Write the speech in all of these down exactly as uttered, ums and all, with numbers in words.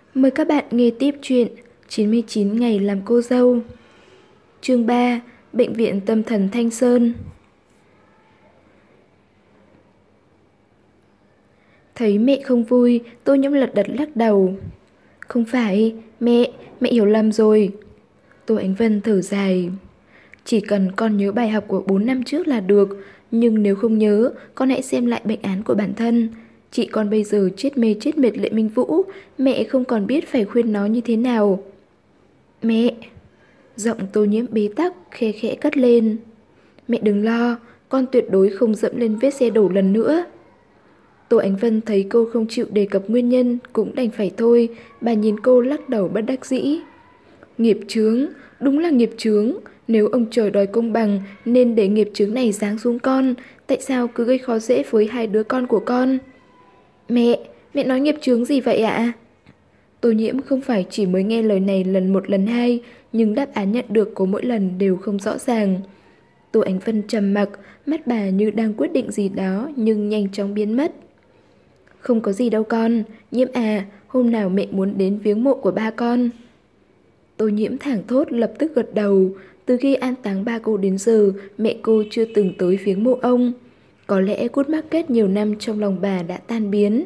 Mời các bạn nghe tiếp chuyện chín mươi chín ngày làm cô dâu. Chương ba. Bệnh viện tâm thần Thanh Sơn. Thấy mẹ không vui, Tô Nhiễm lật đật lắc đầu. Không phải, mẹ, mẹ hiểu lầm rồi. Tô Ánh Vân thở dài. Chỉ cần con nhớ bài học của bốn năm trước là được, nhưng nếu không nhớ, con hãy xem lại bệnh án của bản thân. Chị con bây giờ chết mê chết mệt Lệ Minh Vũ, mẹ không còn biết phải khuyên nó như thế nào. Mẹ! Giọng Tô Nhiễm bế tắc, khe khẽ cất lên. Mẹ đừng lo, con tuyệt đối không dẫm lên vết xe đổ lần nữa. Tô Ánh Vân thấy cô không chịu đề cập nguyên nhân, cũng đành phải thôi, bà nhìn cô lắc đầu bất đắc dĩ. Nghiệp chướng, đúng là nghiệp chướng. Nếu ông trời đòi công bằng nên để nghiệp chướng này giáng xuống con, tại sao cứ gây khó dễ với hai đứa con của con? Mẹ, mẹ nói nghiệp chướng gì vậy ạ? Tô Nhiễm không phải chỉ mới nghe lời này lần một lần hai, nhưng đáp án nhận được của mỗi lần đều không rõ ràng. Tô Ánh Vân trầm mặc, mắt bà như đang quyết định gì đó nhưng nhanh chóng biến mất. Không có gì đâu con, Nhiễm à, hôm nào mẹ muốn đến viếng mộ của ba con. Tô Nhiễm thảng thốt lập tức gật đầu. Từ khi an táng ba cô đến giờ, mẹ cô chưa từng tới viếng mộ ông. Có lẽ cút mắc kết nhiều năm trong lòng bà đã tan biến.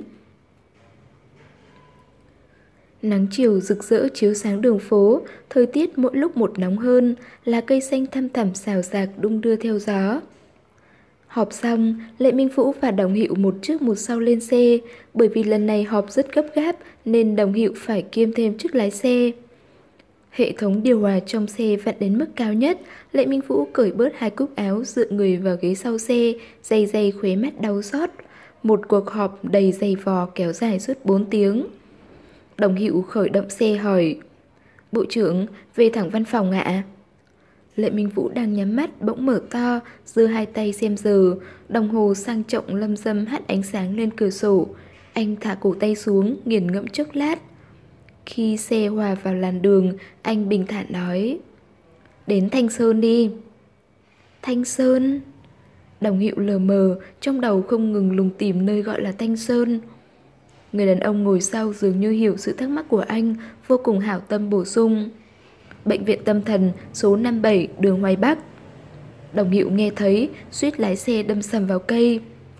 Nắng chiều rực rỡ chiếu sáng đường phố, thời tiết mỗi lúc một nóng hơn, lá cây xanh thăm thẳm xào xạc đung đưa theo gió. Họp xong, Lệ Minh Vũ và Đồng Hữu một trước một sau lên xe, bởi vì lần này họp rất gấp gáp nên Đồng Hữu phải kiêm thêm chức lái xe. Hệ thống điều hòa trong xe vặn đến mức cao nhất, Lệ Minh Vũ cởi bớt hai cúc áo dựa người vào ghế sau xe, day day khóe mắt đau xót. Một cuộc họp đầy dày vò kéo dài suốt bốn tiếng. Đồng Hữu khởi động xe hỏi: Bộ trưởng, về thẳng văn phòng ạ? Lệ Minh Vũ đang nhắm mắt bỗng mở to, giơ hai tay xem giờ, đồng hồ sang trọng lâm dâm hắt ánh sáng lên cửa sổ. Anh thả cổ tay xuống, nghiền ngẫm chốc lát. Khi xe hòa vào làn đường, anh bình thản nói: Đến Thanh Sơn đi. Thanh Sơn? Đồng Hữu lờ mờ, trong đầu không ngừng lùng tìm nơi gọi là Thanh Sơn. Người đàn ông ngồi sau dường như hiểu sự thắc mắc của anh, vô cùng hảo tâm bổ sung: Bệnh viện tâm thần số năm bảy đường Hoài Bắc. Đồng Hữu nghe thấy, suýt lái xe đâm sầm vào cây.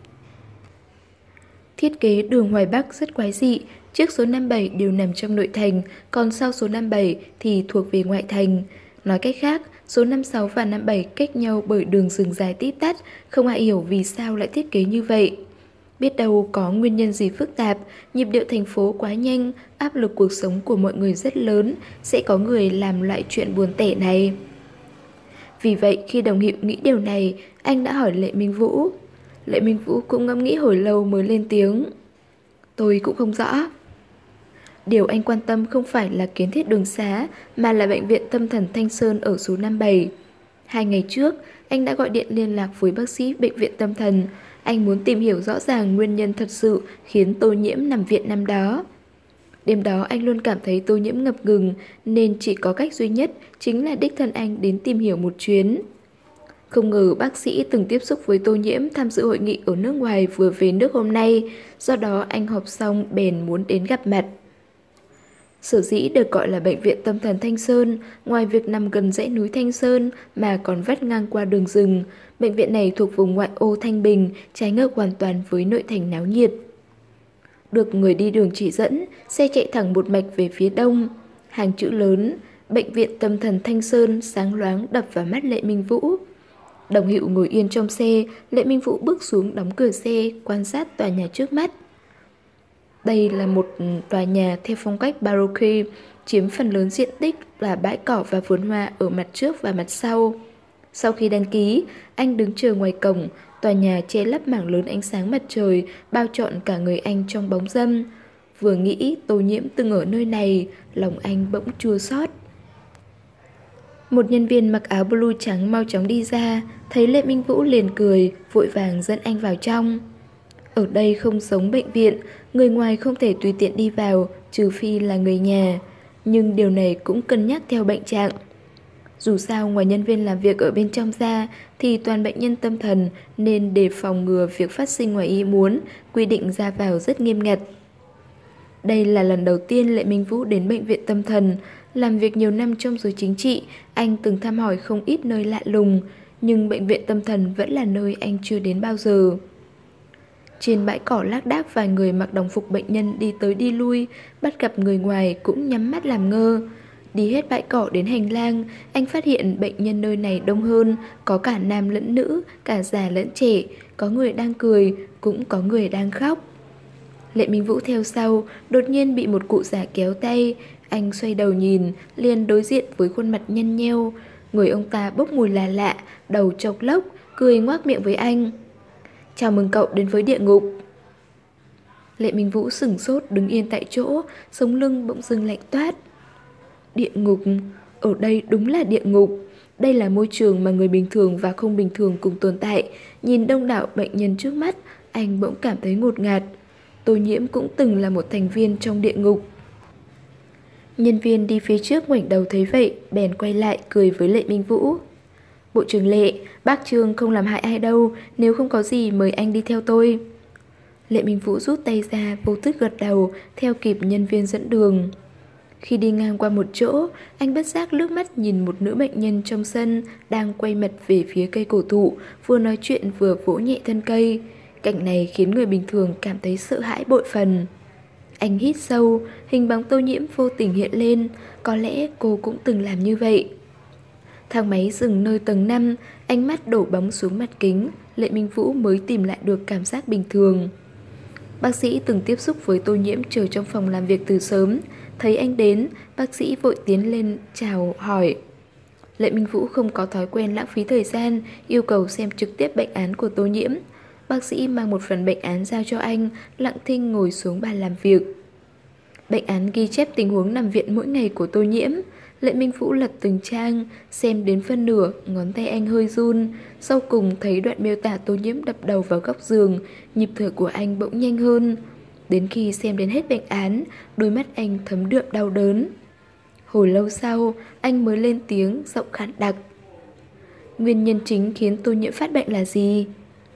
Thiết kế đường Hoài Bắc rất quái dị, trước số năm bảy đều nằm trong nội thành, còn sau số năm bảy thì thuộc về ngoại thành. Nói cách khác, số năm sáu và năm bảy cách nhau bởi đường rừng dài tít tắt, không ai hiểu vì sao lại thiết kế như vậy. Biết đâu có nguyên nhân gì phức tạp, nhịp điệu thành phố quá nhanh, áp lực cuộc sống của mọi người rất lớn, sẽ có người làm loại chuyện buồn tẻ này. Vì vậy khi Đồng Hữu nghĩ điều này, anh đã hỏi Lệ Minh Vũ. Lệ Minh Vũ cũng ngẫm nghĩ hồi lâu mới lên tiếng: Tôi cũng không rõ. Điều anh quan tâm không phải là kiến thiết đường xá, mà là bệnh viện tâm thần Thanh Sơn ở số năm bảy. Hai ngày trước, anh đã gọi điện liên lạc với bác sĩ bệnh viện tâm thần. Anh muốn tìm hiểu rõ ràng nguyên nhân thật sự khiến Tô Nhiễm nằm viện năm đó. Đêm đó anh luôn cảm thấy Tô Nhiễm ngập ngừng, nên chỉ có cách duy nhất chính là đích thân anh đến tìm hiểu một chuyến. Không ngờ bác sĩ từng tiếp xúc với Tô Nhiễm tham dự hội nghị ở nước ngoài vừa về nước hôm nay, do đó anh họp xong bèn muốn đến gặp mặt. Sở dĩ được gọi là bệnh viện tâm thần Thanh Sơn, ngoài việc nằm gần dãy núi Thanh Sơn mà còn vắt ngang qua đường rừng, bệnh viện này thuộc vùng ngoại ô Thanh Bình, trái ngược hoàn toàn với nội thành náo nhiệt. Được người đi đường chỉ dẫn, xe chạy thẳng một mạch về phía đông. Hàng chữ lớn, bệnh viện tâm thần Thanh Sơn sáng loáng đập vào mắt Lệ Minh Vũ. Đồng Hữu ngồi yên trong xe, Lệ Minh Vũ bước xuống đóng cửa xe, quan sát tòa nhà trước mắt. Đây là một tòa nhà theo phong cách Baroque, chiếm phần lớn diện tích là bãi cỏ và vườn hoa ở mặt trước và mặt sau. Sau khi đăng ký, anh đứng chờ ngoài cổng, tòa nhà che lấp mảng lớn ánh sáng mặt trời, bao trọn cả người anh trong bóng râm. Vừa nghĩ Tô Nhiễm từng ở nơi này, lòng anh bỗng chua xót. Một nhân viên mặc áo blue trắng mau chóng đi ra, thấy Lệ Minh Vũ liền cười, vội vàng dẫn anh vào trong. Ở đây không giống bệnh viện, người ngoài không thể tùy tiện đi vào, trừ phi là người nhà. Nhưng điều này cũng cân nhắc theo bệnh trạng. Dù sao ngoài nhân viên làm việc ở bên trong ra thì toàn bệnh nhân tâm thần, nên để phòng ngừa việc phát sinh ngoài ý muốn, quy định ra vào rất nghiêm ngặt. Đây là lần đầu tiên Lệ Minh Vũ đến bệnh viện tâm thần. Làm việc nhiều năm trong giới chính trị, anh từng thăm hỏi không ít nơi lạ lùng, nhưng bệnh viện tâm thần vẫn là nơi anh chưa đến bao giờ. Trên bãi cỏ lác đác vài người mặc đồng phục bệnh nhân đi tới đi lui, bắt gặp người ngoài cũng nhắm mắt làm ngơ. Đi hết bãi cỏ đến hành lang, anh phát hiện bệnh nhân nơi này đông hơn, có cả nam lẫn nữ, cả già lẫn trẻ, có người đang cười, cũng có người đang khóc. Lệ Minh Vũ theo sau, đột nhiên bị một cụ già kéo tay. Anh xoay đầu nhìn, liền đối diện với khuôn mặt nhăn nheo. Người ông ta bốc mùi là lạ, đầu chọc lốc, cười ngoác miệng với anh. Chào mừng cậu đến với địa ngục. Lệ Minh Vũ sửng sốt đứng yên tại chỗ, sống lưng bỗng dưng lạnh toát. Địa ngục, ở đây đúng là địa ngục. Đây là môi trường mà người bình thường và không bình thường cùng tồn tại. Nhìn đông đảo bệnh nhân trước mắt, anh bỗng cảm thấy ngột ngạt. Tô Nhiễm cũng từng là một thành viên trong địa ngục. Nhân viên đi phía trước ngoảnh đầu thấy vậy, bèn quay lại cười với Lệ Minh Vũ. Bộ trưởng Lệ, bác Trương không làm hại ai đâu, nếu không có gì mời anh đi theo tôi. Lệ Minh Vũ rút tay ra, vô thức gật đầu, theo kịp nhân viên dẫn đường. Khi đi ngang qua một chỗ, anh bất giác lướt mắt nhìn một nữ bệnh nhân trong sân đang quay mặt về phía cây cổ thụ, vừa nói chuyện vừa vỗ nhẹ thân cây. Cảnh này khiến người bình thường cảm thấy sợ hãi bội phần. Anh hít sâu, hình bóng Tô Nhiễm vô tình hiện lên, có lẽ cô cũng từng làm như vậy. Thang máy dừng nơi tầng năm, ánh mắt đổ bóng xuống mặt kính, Lệ Minh Vũ mới tìm lại được cảm giác bình thường. Bác sĩ từng tiếp xúc với Tô Nhiễm chờ trong phòng làm việc từ sớm. Thấy anh đến, bác sĩ vội tiến lên chào hỏi. Lệ Minh Vũ không có thói quen lãng phí thời gian, yêu cầu xem trực tiếp bệnh án của Tô Nhiễm. Bác sĩ mang một phần bệnh án giao cho anh, lặng thinh ngồi xuống bàn làm việc. Bệnh án ghi chép tình huống nằm viện mỗi ngày của Tô Nhiễm. Lệ Minh Vũ lật từng trang, xem đến phân nửa, ngón tay anh hơi run. Sau cùng thấy đoạn miêu tả Tô Nhiễm đập đầu vào góc giường, nhịp thở của anh bỗng nhanh hơn. Đến khi xem đến hết bệnh án, đôi mắt anh thấm đượm đau đớn. Hồi lâu sau, anh mới lên tiếng, giọng khàn đặc. Nguyên nhân chính khiến Tô Nhiễm phát bệnh là gì?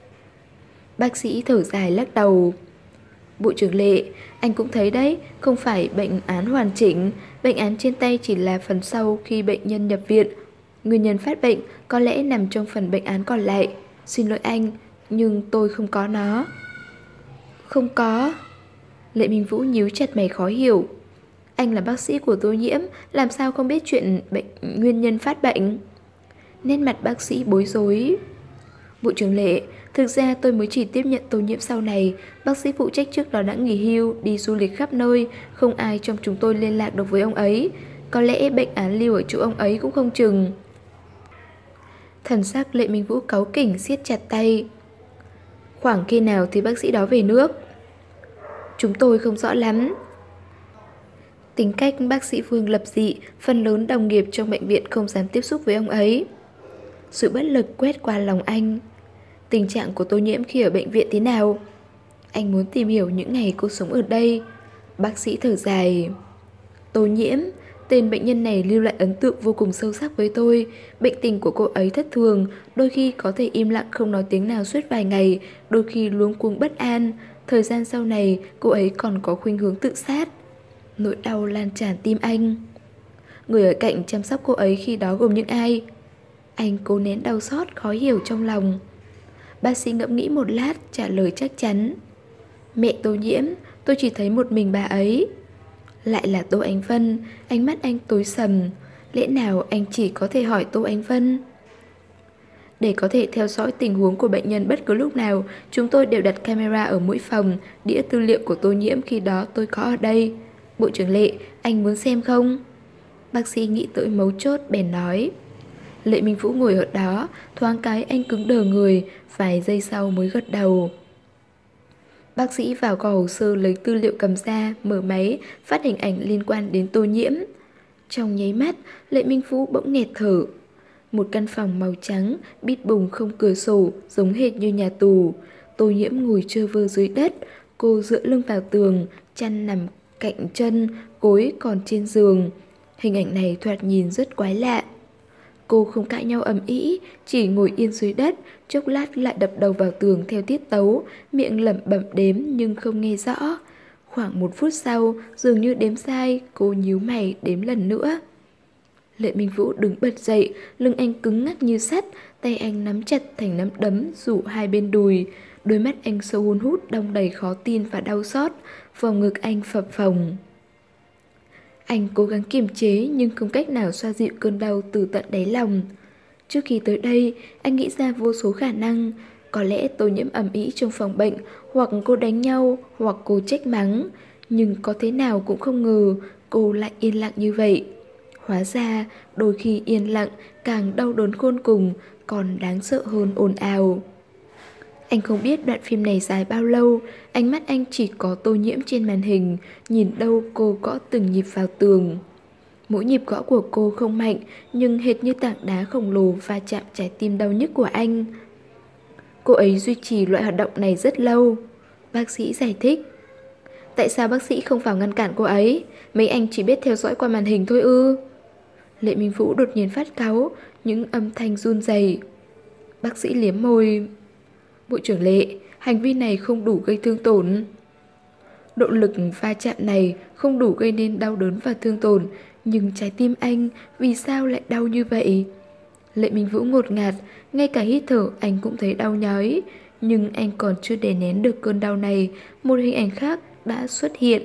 Bác sĩ thở dài lắc đầu. Bộ trưởng Lệ, anh cũng thấy đấy, không phải bệnh án hoàn chỉnh. Bệnh án trên tay chỉ là phần sau khi bệnh nhân nhập viện. Nguyên nhân phát bệnh có lẽ nằm trong phần bệnh án còn lại. Xin lỗi anh, nhưng tôi không có nó. Không có. Lệ Minh Vũ nhíu chặt mày khó hiểu. Anh là bác sĩ của Tô Nhiễm, làm sao không biết chuyện bệnh nguyên nhân phát bệnh? Nét mặt bác sĩ bối rối. Bộ trưởng Lệ, thực ra tôi mới chỉ tiếp nhận Tô Nhiễm sau này. Bác sĩ phụ trách trước đó đã nghỉ hưu, đi du lịch khắp nơi, không ai trong chúng tôi liên lạc được với ông ấy. Có lẽ bệnh án lưu ở chỗ ông ấy cũng không chừng. Thần sắc Lệ Minh Vũ cáu kỉnh siết chặt tay. Khoảng khi nào thì bác sĩ đó về nước? Chúng tôi không rõ lắm. Tính cách bác sĩ Vương lập dị, phần lớn đồng nghiệp trong bệnh viện không dám tiếp xúc với ông ấy. Sự bất lực quét qua lòng anh. Tình trạng của Tô Nhiễm khi ở bệnh viện thế nào? Anh muốn tìm hiểu những ngày cô sống ở đây. Bác sĩ thở dài. Tô Nhiễm, tên bệnh nhân này lưu lại ấn tượng vô cùng sâu sắc với tôi. Bệnh tình của cô ấy thất thường, đôi khi có thể im lặng không nói tiếng nào suốt vài ngày, đôi khi luống cuống bất an. Thời gian sau này, cô ấy còn có khuynh hướng tự sát. Nỗi đau lan tràn tim anh. Người ở cạnh chăm sóc cô ấy khi đó gồm những ai? Anh cố nén đau xót khó hiểu trong lòng. Bác sĩ ngẫm nghĩ một lát, trả lời chắc chắn. Mẹ Tô Nhiễm, tôi chỉ thấy một mình bà ấy. Lại là Tô Ánh Vân. Ánh mắt anh tối sầm. Lẽ nào anh chỉ có thể hỏi Tô Ánh Vân? Để có thể theo dõi tình huống của bệnh nhân bất cứ lúc nào, chúng tôi đều đặt camera ở mỗi phòng. Đĩa tư liệu của Tô Nhiễm khi đó tôi có ở đây. Bộ trưởng Lệ, anh muốn xem không? Bác sĩ nghĩ tới mấu chốt bèn nói. Lệ Minh Vũ ngồi ở đó, thoáng cái anh cứng đờ người, vài giây sau mới gật đầu. Bác sĩ vào kho hồ sơ lấy tư liệu cầm ra, mở máy, phát hình ảnh liên quan đến Tô Nhiễm. Trong nháy mắt, Lệ Minh Vũ bỗng nghẹt thở. Một căn phòng màu trắng, bít bùng không cửa sổ, giống hệt như nhà tù. Tô Nhiễm ngồi trơ vơ dưới đất, cô dựa lưng vào tường, chăn nằm cạnh chân, gối còn trên giường. Hình ảnh này thoạt nhìn rất quái lạ. Cô không cãi nhau ầm ĩ, chỉ ngồi yên dưới đất, chốc lát lại đập đầu vào tường theo tiết tấu, miệng lẩm bẩm đếm nhưng không nghe rõ. khoảng một phút sau, dường như đếm sai, cô nhíu mày đếm lần nữa. Lệ Minh Vũ đứng bật dậy, lưng anh cứng ngắc như sắt, tay anh nắm chặt thành nắm đấm rủ hai bên đùi. Đôi mắt anh sâu hun hút đong đầy khó tin và đau xót, vòng ngực anh phập phồng. Anh cố gắng kiềm chế nhưng không cách nào xoa dịu cơn đau từ tận đáy lòng. Trước khi tới đây, anh nghĩ ra vô số khả năng. Có lẽ Tô Nhiễm ầm ĩ trong phòng bệnh, hoặc cô đánh nhau, hoặc cô trách mắng. Nhưng có thế nào cũng không ngờ cô lại yên lặng như vậy. Hóa ra, đôi khi yên lặng càng đau đớn khôn cùng, còn đáng sợ hơn ồn ào. Anh không biết đoạn phim này dài bao lâu, ánh mắt anh chỉ có Tô Nhiễm trên màn hình, nhìn đâu cô gõ từng nhịp vào tường. Mỗi nhịp gõ của cô không mạnh, nhưng hệt như tảng đá khổng lồ va chạm trái tim đau nhức của anh. Cô ấy duy trì loại hoạt động này rất lâu. Bác sĩ giải thích. Tại sao bác sĩ không vào ngăn cản cô ấy? Mấy anh chỉ biết theo dõi qua màn hình thôi ư? Lệ Minh Vũ đột nhiên phát cáu, những âm thanh run rẩy. Bác sĩ liếm môi. Bộ trưởng Lệ, hành vi này không đủ gây thương tổn. Độ lực va chạm này không đủ gây nên đau đớn và thương tổn, nhưng trái tim anh vì sao lại đau như vậy? Lệ Minh Vũ ngột ngạt, ngay cả hít thở anh cũng thấy đau nhói. Nhưng anh còn chưa đè nén được cơn đau này, một hình ảnh khác đã xuất hiện.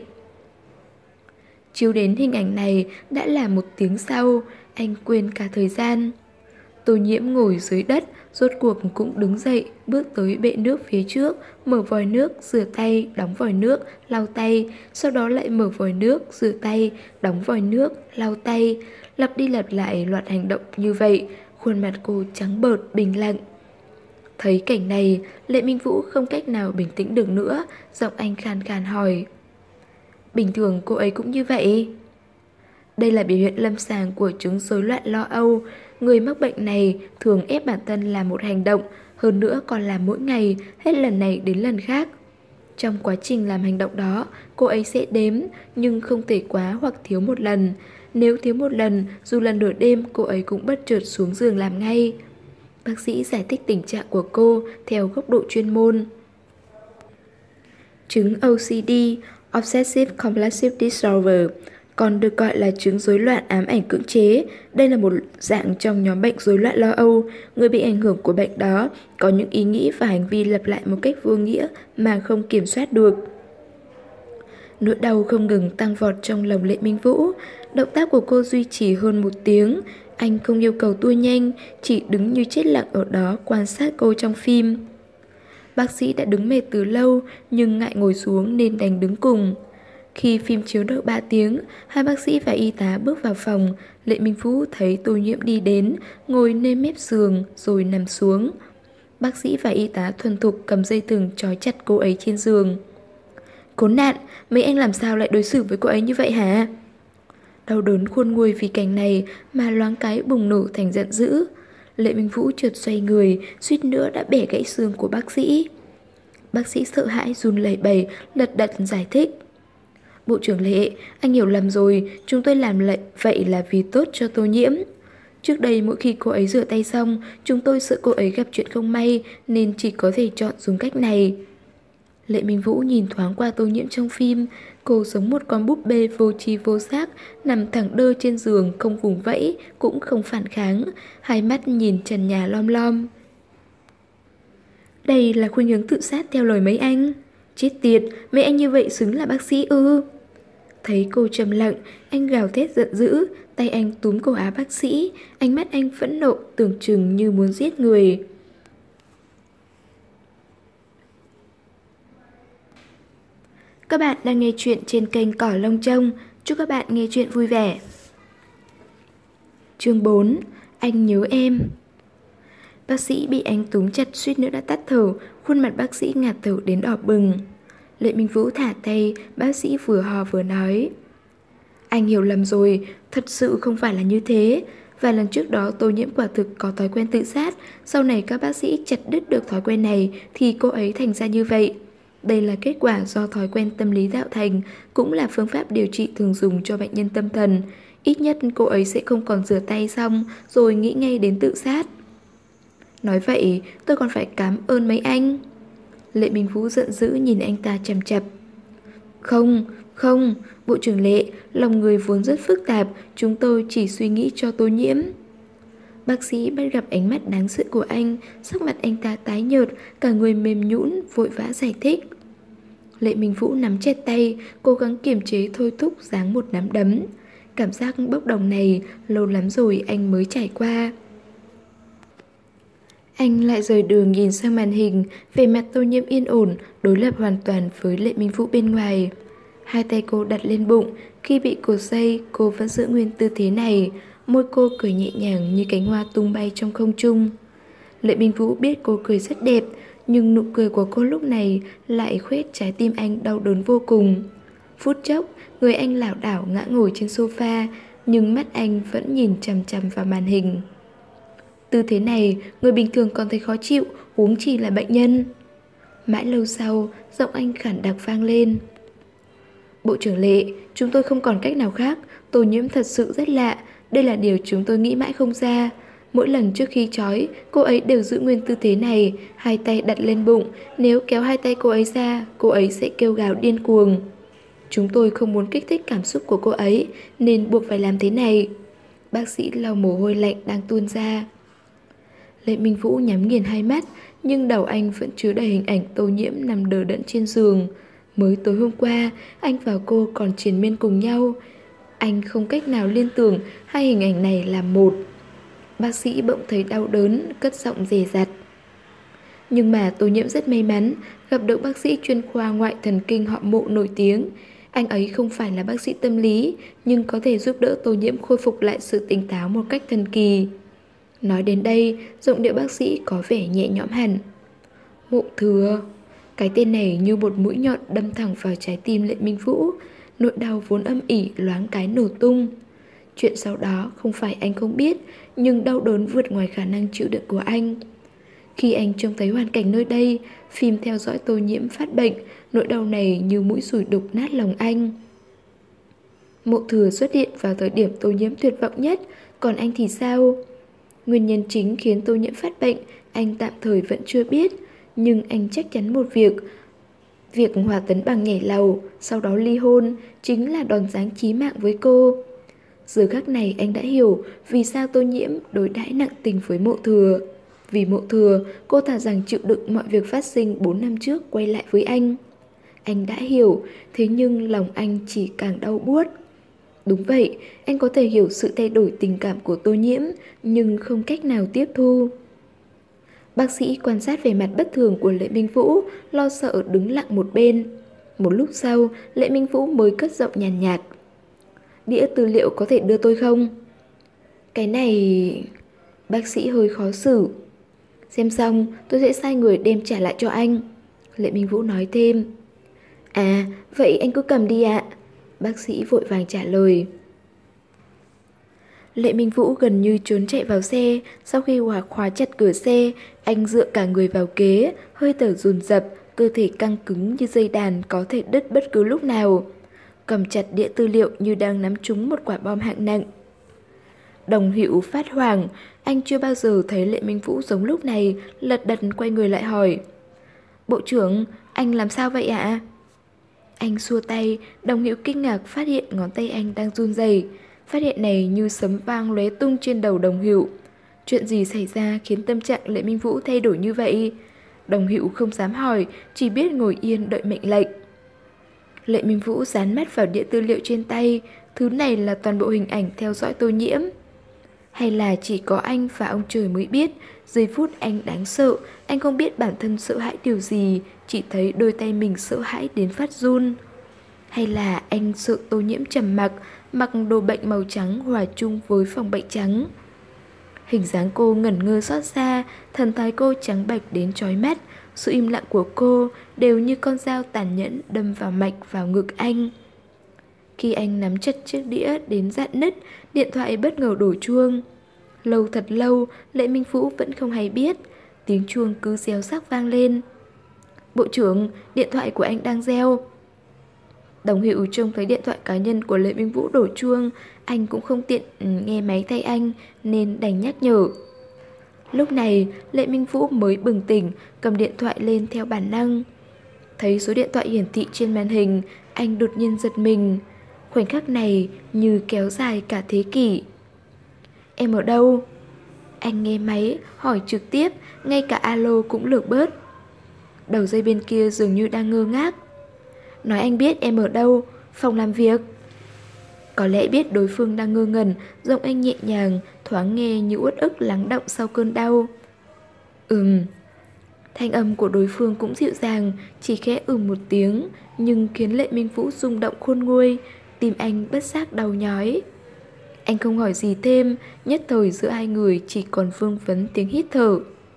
Chiếu đến hình ảnh này đã là một tiếng sau, anh quên cả thời gian. Tô Nhiễm ngồi dưới đất, rốt cuộc cũng đứng dậy, bước tới bệ nước phía trước, mở vòi nước, rửa tay, đóng vòi nước, lau tay, sau đó lại mở vòi nước, rửa tay, đóng vòi nước, lau tay, lặp đi lặp lại loạt hành động như vậy, khuôn mặt cô trắng bợt, bình lặng. Thấy cảnh này, Lệ Minh Vũ không cách nào bình tĩnh được nữa, giọng anh khàn khàn hỏi. Bình thường cô ấy cũng như vậy. Đây là biểu hiện lâm sàng của chứng rối loạn lo âu. Người mắc bệnh này thường ép bản thân làm một hành động, hơn nữa còn làm mỗi ngày, hết lần này đến lần khác. Trong quá trình làm hành động đó, cô ấy sẽ đếm, nhưng không thể quá hoặc thiếu một lần. Nếu thiếu một lần, dù là nửa đêm, cô ấy cũng bất chợt xuống giường làm ngay. Bác sĩ giải thích tình trạng của cô theo góc độ chuyên môn. Chứng O C D, Obsessive Compulsive Disorder, còn được gọi là chứng rối loạn ám ảnh cưỡng chế. Đây là một dạng trong nhóm bệnh rối loạn lo âu. Người bị ảnh hưởng của bệnh đó có những ý nghĩ và hành vi lặp lại một cách vô nghĩa mà không kiểm soát được. Nỗi đau không ngừng tăng vọt trong lòng Lệ Minh Vũ. Động tác của cô duy trì hơn một tiếng. Anh không yêu cầu tua nhanh, chỉ đứng như chết lặng ở đó quan sát cô trong phim. Bác sĩ đã đứng mệt từ lâu, nhưng ngại ngồi xuống nên đành đứng cùng. Khi phim chiếu được ba tiếng, hai bác sĩ và y tá bước vào phòng. Lệ Minh Vũ thấy Tô Nhiễm đi đến, ngồi nơi mép giường rồi nằm xuống. Bác sĩ và y tá thuần thục cầm dây thừng trói chặt cô ấy trên giường. Khốn nạn, mấy anh làm sao lại đối xử với cô ấy như vậy hả? Đau đớn khôn nguôi vì cảnh này mà loáng cái bùng nổ thành giận dữ. Lệ Minh Vũ chợt xoay người, suýt nữa đã bẻ gãy xương của bác sĩ. Bác sĩ sợ hãi run lẩy bẩy, lật đật giải thích. Bộ trưởng Lệ, anh hiểu lầm rồi, chúng tôi làm lại vậy là vì tốt cho Tô Nhiễm. Trước đây mỗi khi cô ấy rửa tay xong, chúng tôi sợ cô ấy gặp chuyện không may nên chỉ có thể chọn dùng cách này. Lệ Minh Vũ nhìn thoáng qua Tô Nhiễm trong phim, cô giống một con búp bê vô tri vô giác, nằm thẳng đơ trên giường, không vùng vẫy, cũng không phản kháng, hai mắt nhìn trần nhà lom lom. Đây là khuynh hướng tự sát theo lời mấy anh. Chết tiệt, mấy anh như vậy xứng là bác sĩ ư? Thấy cô trầm lặng, anh gào thét giận dữ, tay anh túm cổ áo bác sĩ, ánh mắt anh phẫn nộ, tưởng chừng như muốn giết người. Các bạn đang nghe chuyện trên kênh Cỏ Lông Trông. Chúc các bạn nghe chuyện vui vẻ. Chương bốn. Anh nhớ em. Bác sĩ bị anh túm chặt suýt nữa đã tắt thở, khuôn mặt bác sĩ ngạt thở đến đỏ bừng. Lệ Minh Vũ thả tay, bác sĩ vừa hò vừa nói. Anh hiểu lầm rồi, thật sự không phải là như thế. Vài lần trước đó Tô Nhiễm quả thực có thói quen tự sát, sau này các bác sĩ chặt đứt được thói quen này thì cô ấy thành ra như vậy. Đây là kết quả do thói quen tâm lý tạo thành, cũng là phương pháp điều trị thường dùng cho bệnh nhân tâm thần. Ít nhất cô ấy sẽ không còn rửa tay xong rồi nghĩ ngay đến tự sát. Nói vậy tôi còn phải cảm ơn mấy anh. Lệ Minh Vũ giận dữ nhìn anh ta chằm chằm. Không, không, Bộ trưởng Lệ, lòng người vốn rất phức tạp, chúng tôi chỉ suy nghĩ cho Tô Nhiễm. Bác sĩ bắt gặp ánh mắt đáng sợ của anh, sắc mặt anh ta tái nhợt, cả người mềm nhũn, vội vã giải thích. Lệ Minh Vũ nắm chặt tay, cố gắng kiềm chế thôi thúc giáng một nắm đấm. Cảm giác bốc đồng này lâu lắm rồi anh mới trải qua. Anh lại rời đường nhìn sang màn hình, vẻ mặt Tô Nhiễm yên ổn, đối lập hoàn toàn với Lệ Minh Vũ bên ngoài. Hai tay cô đặt lên bụng, khi bị cột dây, cô vẫn giữ nguyên tư thế này, môi cô cười nhẹ nhàng như cánh hoa tung bay trong không trung. Lệ Minh Vũ biết cô cười rất đẹp, nhưng nụ cười của cô lúc này lại khuét trái tim anh đau đớn vô cùng. Phút chốc, người anh lảo đảo ngã ngồi trên sofa, nhưng mắt anh vẫn nhìn chằm chằm vào màn hình. Tư thế này, người bình thường còn thấy khó chịu, huống chi là bệnh nhân. Mãi lâu sau, giọng anh khản đặc vang lên. Bộ trưởng Lệ, chúng tôi không còn cách nào khác, Tô Nhiễm thật sự rất lạ, đây là điều chúng tôi nghĩ mãi không ra. Mỗi lần trước khi trói, cô ấy đều giữ nguyên tư thế này, hai tay đặt lên bụng, nếu kéo hai tay cô ấy ra, cô ấy sẽ kêu gào điên cuồng. Chúng tôi không muốn kích thích cảm xúc của cô ấy, nên buộc phải làm thế này. Bác sĩ lau mồ hôi lạnh đang tuôn ra. Lệ Minh Vũ nhắm nghiền hai mắt, nhưng đầu anh vẫn chứa đầy hình ảnh Tô Nhiễm nằm đờ đẫn trên giường. Mới tối hôm qua, anh và cô còn triền miên cùng nhau. Anh không cách nào liên tưởng hai hình ảnh này là một. Bác sĩ bỗng thấy đau đớn, cất giọng dè dặt. Nhưng mà Tô Nhiễm rất may mắn, gặp được bác sĩ chuyên khoa ngoại thần kinh họ Mộ nổi tiếng. Anh ấy không phải là bác sĩ tâm lý, nhưng có thể giúp đỡ Tô Nhiễm khôi phục lại sự tỉnh táo một cách thần kỳ. Nói đến đây, giọng điệu bác sĩ có vẻ nhẹ nhõm hẳn. Mộ Thừa. Cái tên này như một mũi nhọn đâm thẳng vào trái tim Lệ Minh Vũ. Nỗi đau vốn âm ỉ loáng cái nổ tung. Chuyện sau đó không phải anh không biết, nhưng đau đớn vượt ngoài khả năng chịu đựng của anh. Khi anh trông thấy hoàn cảnh nơi đây, phim theo dõi Tô Nhiễm phát bệnh, nỗi đau này như mũi sủi đục nát lòng anh. Mộ Thừa xuất hiện vào thời điểm Tô Nhiễm tuyệt vọng nhất, còn anh thì sao? Nguyên nhân chính khiến Tô Nhiễm phát bệnh, anh tạm thời vẫn chưa biết, nhưng anh chắc chắn một việc. Việc Hòa Tấn Bằng nhảy lầu, sau đó ly hôn, chính là đòn giáng chí mạng với cô. Giờ khắc này anh đã hiểu vì sao Tô Nhiễm đối đãi nặng tình với Mộ Thừa. Vì Mộ Thừa, cô thà rằng chịu đựng mọi việc phát sinh bốn năm trước quay lại với anh. Anh đã hiểu, thế nhưng lòng anh chỉ càng đau buốt. Đúng vậy, anh có thể hiểu sự thay đổi tình cảm của Tô Nhiễm, nhưng không cách nào tiếp thu. Bác sĩ quan sát vẻ mặt bất thường của Lệ Minh Vũ, lo sợ đứng lặng một bên. Một lúc sau, Lệ Minh Vũ mới cất giọng nhàn nhạt, nhạt. Đĩa tư liệu có thể đưa tôi không? Cái này... Bác sĩ hơi khó xử. Xem xong, tôi sẽ sai người đem trả lại cho anh. Lệ Minh Vũ nói thêm. À, vậy anh cứ cầm đi ạ. Bác sĩ vội vàng trả lời. Lệ Minh Vũ gần như trốn chạy vào xe. Sau khi Hòa khóa chặt cửa xe, anh dựa cả người vào kế, hơi thở dồn dập, cơ thể căng cứng như dây đàn có thể đứt bất cứ lúc nào. Cầm chặt đĩa tư liệu như đang nắm trúng một quả bom hạng nặng. Đồng Hữu phát hoảng, anh chưa bao giờ thấy Lệ Minh Vũ giống lúc này, lật đật quay người lại hỏi. Bộ trưởng, anh làm sao vậy ạ? Anh xua tay, Đồng Hữu kinh ngạc phát hiện ngón tay anh đang run rẩy. Phát hiện này như sấm vang lóe tung trên đầu Đồng Hữu. Chuyện gì xảy ra khiến tâm trạng Lệ Minh Vũ thay đổi như vậy? Đồng Hữu không dám hỏi, chỉ biết ngồi yên đợi mệnh lệnh. Lệ Minh Vũ dán mắt vào đĩa tư liệu trên tay. Thứ này là toàn bộ hình ảnh theo dõi Tô Nhiễm. Hay là chỉ có anh và ông trời mới biết, giây phút anh đáng sợ, anh không biết bản thân sợ hãi điều gì, chỉ thấy đôi tay mình sợ hãi đến phát run. Hay là anh sợ Tô Nhiễm trầm mặc, mặc đồ bệnh màu trắng hòa chung với phòng bệnh trắng. Hình dáng cô ngẩn ngơ xót xa, thần thái cô trắng bạch đến chói mắt, sự im lặng của cô đều như con dao tàn nhẫn đâm vào mạch vào ngực anh. Khi anh nắm chặt chiếc đĩa đến rạn nứt, điện thoại bất ngờ đổ chuông. Lâu thật lâu, Lệ Minh Vũ vẫn không hay biết, tiếng chuông cứ réo rắc vang lên. Bộ trưởng, điện thoại của anh đang reo. Đồng Hữu trông thấy điện thoại cá nhân của Lệ Minh Vũ đổ chuông, anh cũng không tiện nghe máy thay anh nên đành nhắc nhở. Lúc này, Lệ Minh Vũ mới bừng tỉnh, cầm điện thoại lên theo bản năng. Thấy số điện thoại hiển thị trên màn hình, anh đột nhiên giật mình. Khoảnh khắc này như kéo dài cả thế kỷ. Em ở đâu? Anh nghe máy, hỏi trực tiếp, ngay cả alo cũng lược bớt. Đầu dây bên kia dường như đang ngơ ngác. Nói anh biết em ở đâu, phòng làm việc. Có lẽ biết đối phương đang ngơ ngẩn, giọng anh nhẹ nhàng, thoáng nghe như uất ức lắng đọng sau cơn đau. Ừm. Thanh âm của đối phương cũng dịu dàng, chỉ khẽ ừm một tiếng, nhưng khiến Lệ Minh Vũ rung động khôn nguôi, tim anh bất giác đau nhói. Anh không hỏi gì thêm, nhất thời giữa hai người chỉ còn vương vấn tiếng hít thở.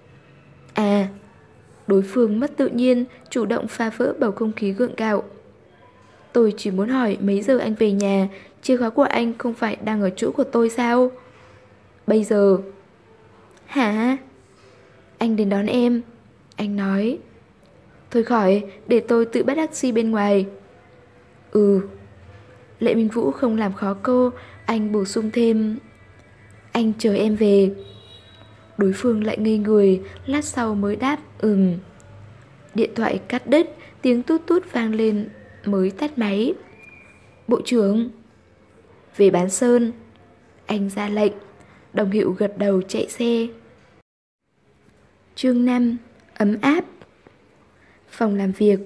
À, đối phương mất tự nhiên, chủ động phá vỡ bầu không khí gượng gạo. Tôi chỉ muốn hỏi mấy giờ anh về nhà, chìa khóa của anh không phải đang ở chỗ của tôi sao? Bây giờ. Hả? Anh đến đón em. Anh nói. Thôi khỏi, để tôi tự bắt taxi bên ngoài. Ừ. Lệ Minh Vũ không làm khó cô, anh bổ sung thêm. Anh chờ em về. Đối phương lại ngây người, lát sau mới đáp ừm. Điện thoại cắt đứt, tiếng tút tút vang lên mới tắt máy. Bộ trưởng. Về Bán Sơn. Anh ra lệnh. Đồng Hiệu gật đầu chạy xe. Chương năm. Ấm áp. Phòng làm việc.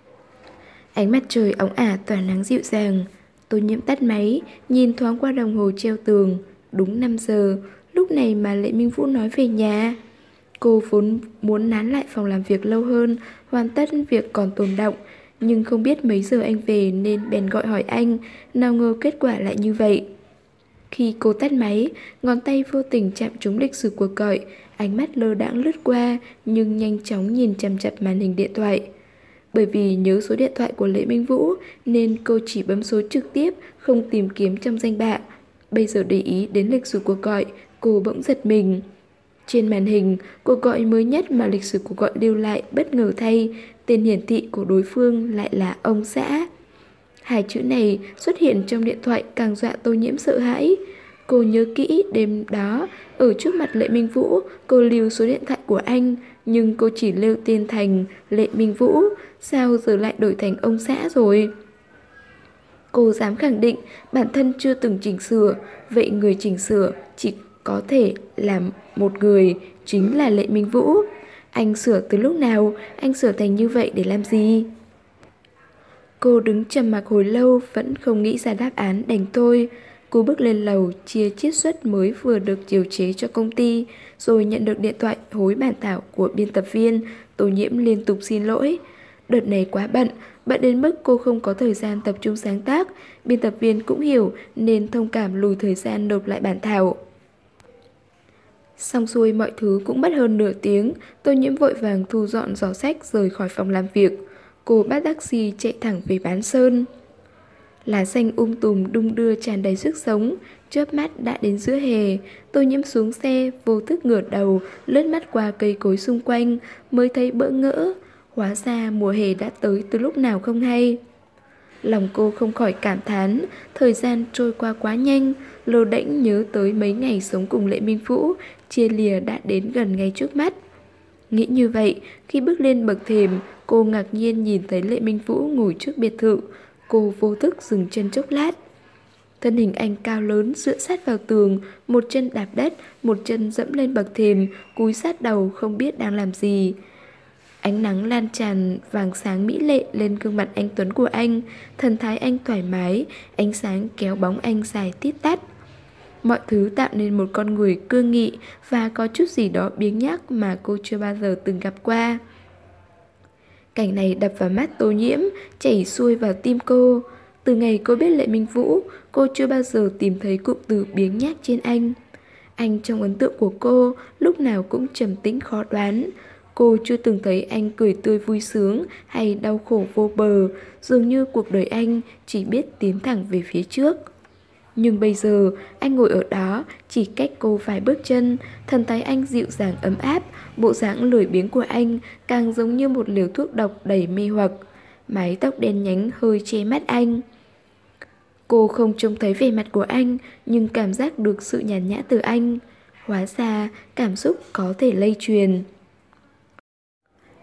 Ánh mặt trời óng ả tỏa nắng dịu dàng. Tô Nhiễm tắt máy, nhìn thoáng qua đồng hồ treo tường. Đúng năm giờ, lúc này mà Lệ Minh Vũ nói về nhà. Cô vốn muốn nán lại phòng làm việc lâu hơn, hoàn tất việc còn tồn đọng, nhưng không biết mấy giờ anh về nên bèn gọi hỏi anh, nào ngờ kết quả lại như vậy. Khi cô tắt máy, ngón tay vô tình chạm trúng lịch sử cuộc gọi, ánh mắt lơ đãng lướt qua nhưng nhanh chóng nhìn chằm chằm màn hình điện thoại. Bởi vì nhớ số điện thoại của Lệ Minh Vũ nên cô chỉ bấm số trực tiếp, không tìm kiếm trong danh bạ. Bây giờ để ý đến lịch sử cuộc gọi, cô bỗng giật mình. Trên màn hình, cuộc gọi mới nhất mà lịch sử cuộc gọi lưu lại bất ngờ thay, tên hiển thị của đối phương lại là ông xã. Hai chữ này xuất hiện trong điện thoại càng dọa Tô Nhiễm sợ hãi. Cô nhớ kỹ đêm đó, ở trước mặt Lệ Minh Vũ, cô lưu số điện thoại của anh, nhưng cô chỉ lưu tên thành Lệ Minh Vũ, sao giờ lại đổi thành ông xã rồi? Cô dám khẳng định bản thân chưa từng chỉnh sửa, vậy người chỉnh sửa chỉ có thể là một người, chính là Lệ Minh Vũ. Anh sửa từ lúc nào? Anh sửa thành như vậy để làm gì? Cô đứng trầm mặc hồi lâu vẫn không nghĩ ra đáp án, đành thôi. Cô bước lên lầu chia chiết xuất mới vừa được điều chế cho công ty, rồi nhận được điện thoại hối bản thảo của biên tập viên. Tô Nhiễm liên tục xin lỗi. Đợt này quá bận, bận đến mức cô không có thời gian tập trung sáng tác. Biên tập viên cũng hiểu nên thông cảm lùi thời gian nộp lại bản thảo. Xong xuôi mọi thứ cũng mất hơn nửa tiếng, Tô Nhiễm vội vàng thu dọn giỏ sách rời khỏi phòng làm việc. Cô bắt taxi chạy thẳng về Bán Sơn. Lá xanh um tùm đung đưa tràn đầy sức sống, chớp mắt đã đến giữa hè. Tô Nhiễm xuống xe, vô thức ngửa đầu, lướt mắt qua cây cối xung quanh, mới thấy bỡ ngỡ. Hóa ra mùa hè đã tới từ lúc nào không hay. Lòng cô không khỏi cảm thán, thời gian trôi qua quá nhanh, lơ đễnh nhớ tới mấy ngày sống cùng Lệ Minh Vũ, chia lìa đã đến gần ngay trước mắt. Nghĩ như vậy, khi bước lên bậc thềm, cô ngạc nhiên nhìn thấy Lệ Minh Vũ ngồi trước biệt thự. Cô vô thức dừng chân chốc lát. Thân hình anh cao lớn dựa sát vào tường, một chân đạp đất, một chân dẫm lên bậc thềm, cúi sát đầu không biết đang làm gì. Ánh nắng lan tràn vàng sáng mỹ lệ lên gương mặt anh tuấn của anh, thần thái anh thoải mái, ánh sáng kéo bóng anh dài tít tắt. Mọi thứ tạo nên một con người cương nghị và có chút gì đó biếng nhác mà cô chưa bao giờ từng gặp qua. Cảnh này đập vào mắt Tô Nhiễm, chảy xuôi vào tim cô. Từ ngày cô biết Lệ Minh Vũ, cô chưa bao giờ tìm thấy cụm từ biếng nhác trên anh. Anh trong ấn tượng của cô lúc nào cũng trầm tĩnh khó đoán. Cô chưa từng thấy anh cười tươi vui sướng hay đau khổ vô bờ, dường như cuộc đời anh chỉ biết tiến thẳng về phía trước. Nhưng bây giờ, anh ngồi ở đó, chỉ cách cô vài bước chân, thần thái anh dịu dàng ấm áp, bộ dáng lười biếng của anh càng giống như một liều thuốc độc đầy mê hoặc. Mái tóc đen nhánh hơi che mắt anh. Cô không trông thấy vẻ mặt của anh, nhưng cảm giác được sự nhàn nhã từ anh. Hóa ra, cảm xúc có thể lây truyền.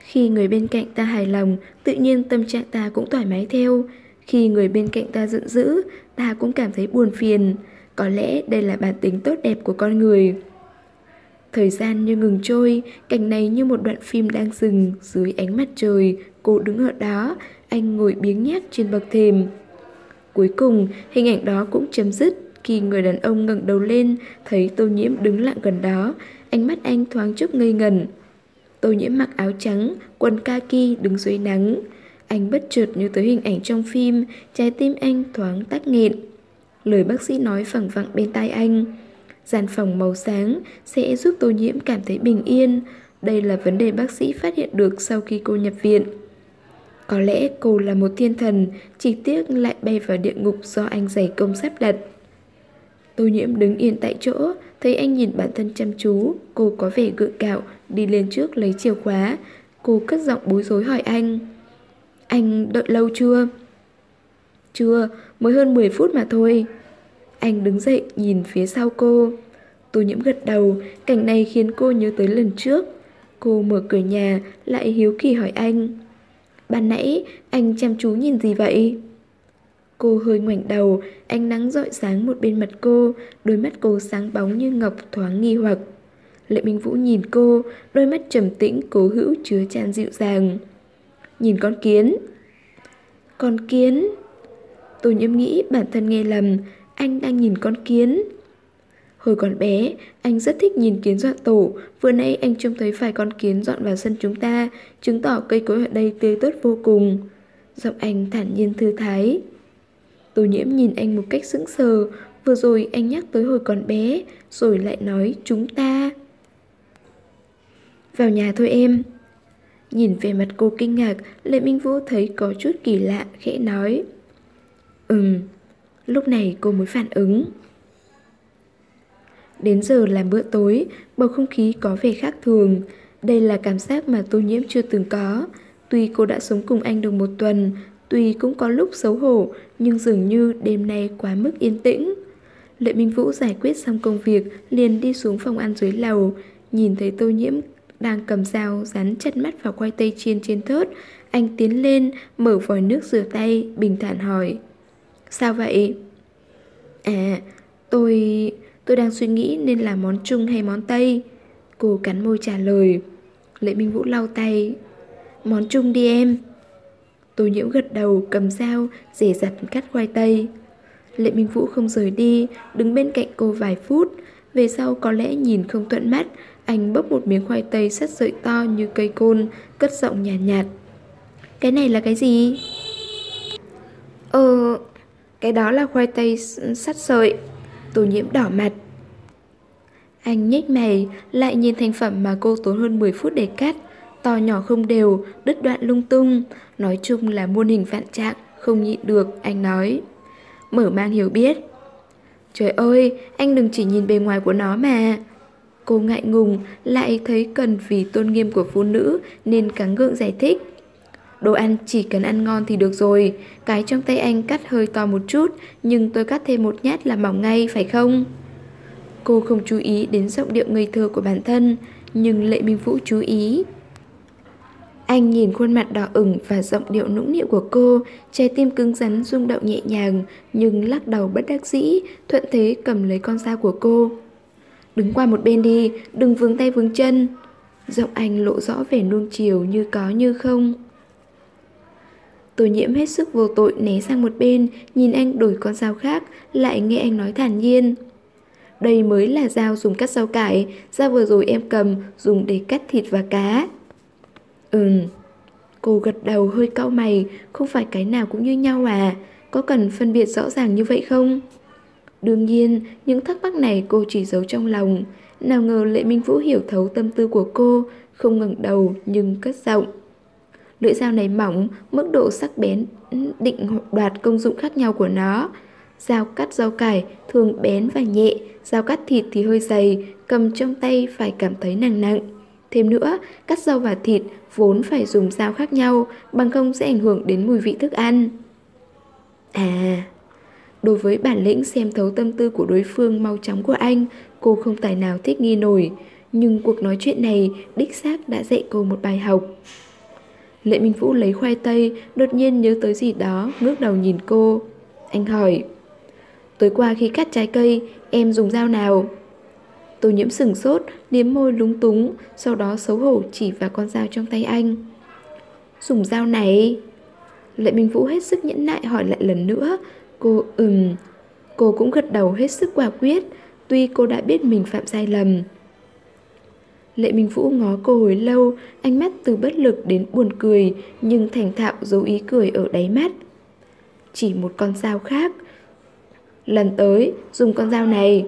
Khi người bên cạnh ta hài lòng, tự nhiên tâm trạng ta cũng thoải mái theo. Khi người bên cạnh ta giận dữ, ta cũng cảm thấy buồn phiền. Có lẽ đây là bản tính tốt đẹp của con người. Thời gian như ngừng trôi, cảnh này như một đoạn phim đang dừng dưới ánh mặt trời. Cô đứng ở đó, anh ngồi biếng nhác trên bậc thềm. Cuối cùng, hình ảnh đó cũng chấm dứt khi người đàn ông ngẩng đầu lên, thấy Tô Nhiễm đứng lặng gần đó. Ánh mắt anh thoáng chốc ngây ngẩn. Tô Nhiễm mặc áo trắng, quần kaki đứng dưới nắng. Anh bất chợt nhớ tới hình ảnh trong phim, trái tim anh thoáng tắc nghẹn. Lời bác sĩ nói phẳng vẳng bên tai anh. Gian phòng màu sáng sẽ giúp Tô Nhiễm cảm thấy bình yên. Đây là vấn đề bác sĩ phát hiện được sau khi cô nhập viện. Có lẽ cô là một thiên thần, chỉ tiếc lại bay vào địa ngục do anh dày công sắp đặt. Tô Nhiễm đứng yên tại chỗ, thấy anh nhìn bản thân chăm chú. Cô có vẻ gượng gạo, đi lên trước lấy chìa khóa. Cô cất giọng bối rối hỏi anh. Anh đợi lâu chưa? Chưa, mới hơn mười phút mà thôi. Anh đứng dậy nhìn phía sau cô. Tô Nhiễm gật đầu, cảnh này khiến cô nhớ tới lần trước. Cô mở cửa nhà, lại hiếu kỳ hỏi anh. Ban nãy, anh chăm chú nhìn gì vậy? Cô hơi ngoảnh đầu, ánh nắng rọi sáng một bên mặt cô, đôi mắt cô sáng bóng như ngọc thoáng nghi hoặc. Lệ Minh Vũ nhìn cô, đôi mắt trầm tĩnh cố hữu chứa chan dịu dàng. Nhìn con kiến. Con kiến? Tô Nhiễm nghĩ bản thân nghe lầm, anh đang nhìn con kiến. Hồi còn bé, anh rất thích nhìn kiến dọn tổ. Vừa nãy anh trông thấy vài con kiến dọn vào sân chúng ta, chứng tỏ cây cối ở đây tươi tốt vô cùng. Giọng anh thản nhiên thư thái. Tô Nhiễm nhìn anh một cách sững sờ. Vừa rồi anh nhắc tới hồi còn bé, rồi lại nói chúng ta. Vào nhà thôi em. Nhìn về mặt cô kinh ngạc, Lệ Minh Vũ thấy có chút kỳ lạ, khẽ nói. Ừm. Lúc này cô mới phản ứng. Đến giờ làm bữa tối, bầu không khí có vẻ khác thường. Đây là cảm giác mà Tô Nhiễm chưa từng có. Tuy cô đã sống cùng anh được một tuần, tuy cũng có lúc xấu hổ, nhưng dường như đêm nay quá mức yên tĩnh. Lệ Minh Vũ giải quyết xong công việc, liền đi xuống phòng ăn dưới lầu. Nhìn thấy Tô Nhiễm đang cầm dao dán chặt mắt vào khoai tây chiên trên thớt, anh tiến lên, mở vòi nước rửa tay, bình thản hỏi. Sao vậy? À, tôi... tôi đang suy nghĩ nên làm món Trung hay món Tây. Cô cắn môi trả lời. Lệ Minh Vũ lau tay. Món Trung đi em. Tô Nhiễm gật đầu, cầm dao, dè dặt cắt khoai tây. Lệ Minh Vũ không rời đi, đứng bên cạnh cô vài phút. Về sau có lẽ nhìn không thuận mắt, anh bốc một miếng khoai tây sắt sợi to như cây côn, cất giọng nhàn nhạt, nhạt. Cái này là cái gì? Ờ... Cái đó là khoai tây sắt sợi. Tô Nhiễm đỏ mặt. Anh nhếch mày, lại nhìn thành phẩm mà cô tốn hơn mười phút để cắt. To nhỏ không đều, đứt đoạn lung tung. Nói chung là muôn hình vạn trạng, không nhịn được, anh nói. Mở mang hiểu biết. Trời ơi, anh đừng chỉ nhìn bề ngoài của nó mà. Cô ngại ngùng, lại thấy cần vì tôn nghiêm của phụ nữ nên gắng gượng giải thích. Đồ ăn chỉ cần ăn ngon thì được rồi. Cái trong tay anh cắt hơi to một chút, nhưng tôi cắt thêm một nhát là mỏng ngay, phải không? Cô không chú ý đến giọng điệu ngây thơ của bản thân, nhưng Lệ Minh Vũ chú ý. Anh nhìn khuôn mặt đỏ ửng và giọng điệu nũng nịu của cô, trái tim cứng rắn rung động nhẹ nhàng, nhưng lắc đầu bất đắc dĩ, thuận thế cầm lấy con dao của cô. Đứng qua một bên đi, đừng vướng tay vướng chân. Giọng anh lộ rõ vẻ nuông chiều như có như không. Tô Nhiễm hết sức vô tội né sang một bên, nhìn anh đổi con dao khác, lại nghe anh nói thản nhiên. Đây mới là dao dùng cắt rau cải, dao vừa rồi em cầm dùng để cắt thịt và cá. Ừm. Cô gật đầu hơi cau mày, không phải cái nào cũng như nhau à, có cần phân biệt rõ ràng như vậy không? Đương nhiên, những thắc mắc này cô chỉ giấu trong lòng. Nào ngờ Lệ Minh Vũ hiểu thấu tâm tư của cô, không ngẩng đầu nhưng cất giọng. Lưỡi dao này mỏng, mức độ sắc bén định đoạt công dụng khác nhau của nó. Dao cắt rau cải thường bén và nhẹ, dao cắt thịt thì hơi dày, cầm trong tay phải cảm thấy nặng nặng. Thêm nữa, cắt rau và thịt vốn phải dùng dao khác nhau, bằng không sẽ ảnh hưởng đến mùi vị thức ăn. À, đối với bản lĩnh xem thấu tâm tư của đối phương mau chóng của anh, cô không tài nào thích nghi nổi. Nhưng cuộc nói chuyện này đích xác đã dạy cô một bài học. Lệ Minh Vũ lấy khoai tây, đột nhiên nhớ tới gì đó, ngước đầu nhìn cô. Anh hỏi, tối qua khi cắt trái cây, em dùng dao nào? Tô Nhiễm sửng sốt, liếm môi lúng túng, sau đó xấu hổ chỉ vào con dao trong tay anh. Dùng dao này. Lệ Minh Vũ hết sức nhẫn nại hỏi lại lần nữa. Cô ừm Cô cũng gật đầu hết sức quả quyết, tuy cô đã biết mình phạm sai lầm. Lệ Minh Vũ ngó cô hồi lâu, ánh mắt từ bất lực đến buồn cười, nhưng thành thạo giấu ý cười ở đáy mắt. Chỉ một con dao khác. Lần tới dùng con dao này.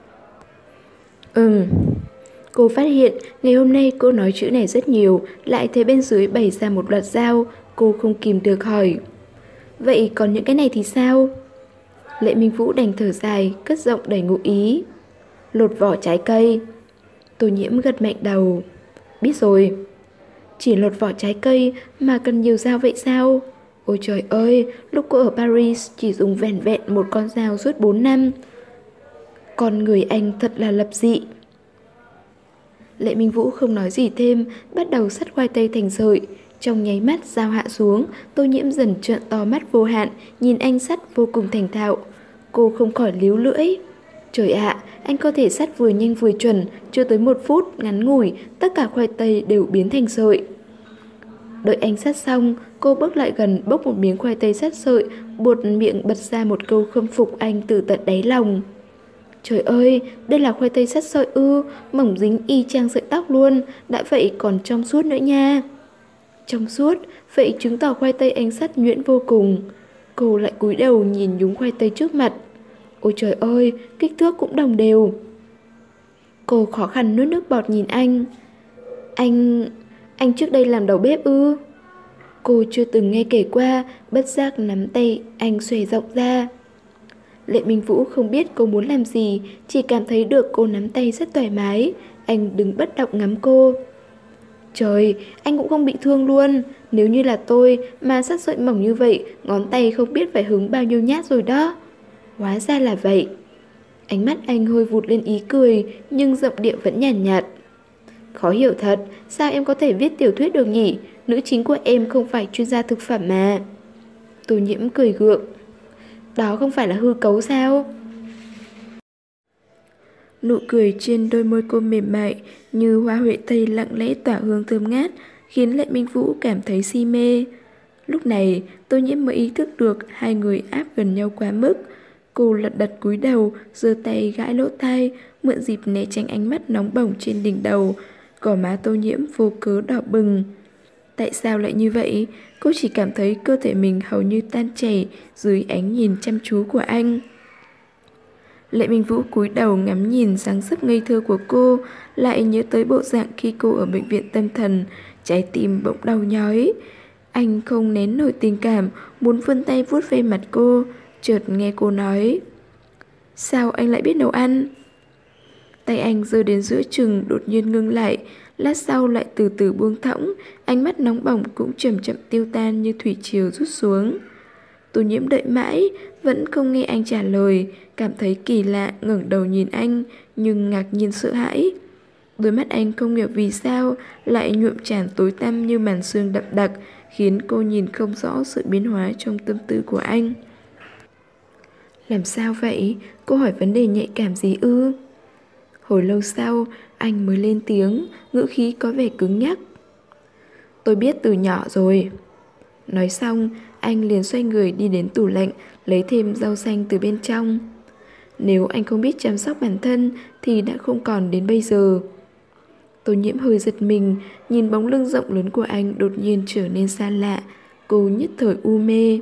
Ừm Cô phát hiện ngày hôm nay cô nói chữ này rất nhiều, lại thấy bên dưới bày ra một loạt dao. Cô không kìm được hỏi, vậy còn những cái này thì sao? Lệ Minh Vũ đành thở dài, cất giọng đầy ngụ ý. Lột vỏ trái cây. Tô Nhiễm gật mạnh đầu. Biết rồi. Chỉ lột vỏ trái cây mà cần nhiều dao vậy sao? Ôi trời ơi, lúc cô ở Paris chỉ dùng vẻn vẹn một con dao suốt bốn năm. Con người anh thật là lập dị. Lệ Minh Vũ không nói gì thêm, bắt đầu sắt khoai tây thành sợi. Trong nháy mắt dao hạ xuống, Tô Nhiễm dần trợn to mắt vô hạn, nhìn anh sắt vô cùng thành thạo. Cô không khỏi líu lưỡi. Trời ạ, anh có thể sắt vừa nhanh vừa chuẩn, chưa tới một phút ngắn ngủi, tất cả khoai tây đều biến thành sợi. Đợi anh sắt xong, cô bước lại gần bốc một miếng khoai tây sắt sợi, buột miệng bật ra một câu khâm phục anh từ tận đáy lòng. Trời ơi, đây là khoai tây sắt sợi ư, mỏng dính y chang sợi tóc luôn, đã vậy còn trong suốt nữa nha. Trong suốt, vậy chứng tỏ khoai tây anh sắt nhuyễn vô cùng. Cô lại cúi đầu nhìn nhúng khoai tây trước mặt. Ôi trời ơi, kích thước cũng đồng đều. Cô khó khăn nuốt nước bọt nhìn anh. Anh... anh trước đây làm đầu bếp ư? Cô chưa từng nghe kể qua, bất giác nắm tay anh xòe rộng ra. Lệ Minh Vũ không biết cô muốn làm gì, chỉ cảm thấy được cô nắm tay rất thoải mái. Anh đứng bất động ngắm cô. Trời, anh cũng không bị thương luôn. Nếu như là tôi mà sắt sợi mỏng như vậy, ngón tay không biết phải hứng bao nhiêu nhát rồi đó. Hóa ra là vậy. Ánh mắt anh hơi vụt lên ý cười, nhưng giọng điệu vẫn nhàn nhạt, nhạt. Khó hiểu thật, sao em có thể viết tiểu thuyết được nhỉ? Nữ chính của em không phải chuyên gia thực phẩm mà. Tô Nhiễm cười gượng. Đó không phải là hư cấu sao? Nụ cười trên đôi môi cô mềm mại như hoa huệ tây lặng lẽ tỏa hương thơm ngát, khiến Lệ Minh Vũ cảm thấy si mê. Lúc này, Tô Nhiễm mới ý thức được hai người áp gần nhau quá mức. Cô lật đật cúi đầu, giơ tay gãi lỗ tai, mượn dịp né tránh ánh mắt nóng bỏng trên đỉnh đầu. Gò má Tô Nhiễm vô cớ đỏ bừng. Tại sao lại như vậy? Cô chỉ cảm thấy cơ thể mình hầu như tan chảy dưới ánh nhìn chăm chú của anh. Lệ Minh Vũ cúi đầu ngắm nhìn dáng dấp ngây thơ của cô, lại nhớ tới bộ dạng khi cô ở bệnh viện tâm thần, trái tim bỗng đau nhói. Anh không nén nổi tình cảm, muốn vươn tay vuốt ve mặt cô, chợt nghe cô nói: Sao anh lại biết nấu ăn? Tay anh giơ đến giữa chừng đột nhiên ngưng lại, lát sau lại từ từ buông thõng, ánh mắt nóng bỏng cũng chậm chậm tiêu tan như thủy triều rút xuống. Tô Nhiễm đợi mãi, vẫn không nghe anh trả lời, cảm thấy kỳ lạ, ngẩng đầu nhìn anh, nhưng ngạc nhiên sợ hãi. Đôi mắt anh không hiểu vì sao lại nhuộm tràn tối tăm như màn sương đậm đặc, khiến cô nhìn không rõ sự biến hóa trong tâm tư của anh. Làm sao vậy? Cô hỏi vấn đề nhạy cảm gì ư? Hồi lâu sau, anh mới lên tiếng, ngữ khí có vẻ cứng nhắc. Tôi biết từ nhỏ rồi. Nói xong, anh liền xoay người đi đến tủ lạnh, lấy thêm rau xanh từ bên trong. Nếu anh không biết chăm sóc bản thân thì đã không còn đến bây giờ. Tô Nhiễm hơi giật mình, nhìn bóng lưng rộng lớn của anh đột nhiên trở nên xa lạ. Cô nhất thời u mê.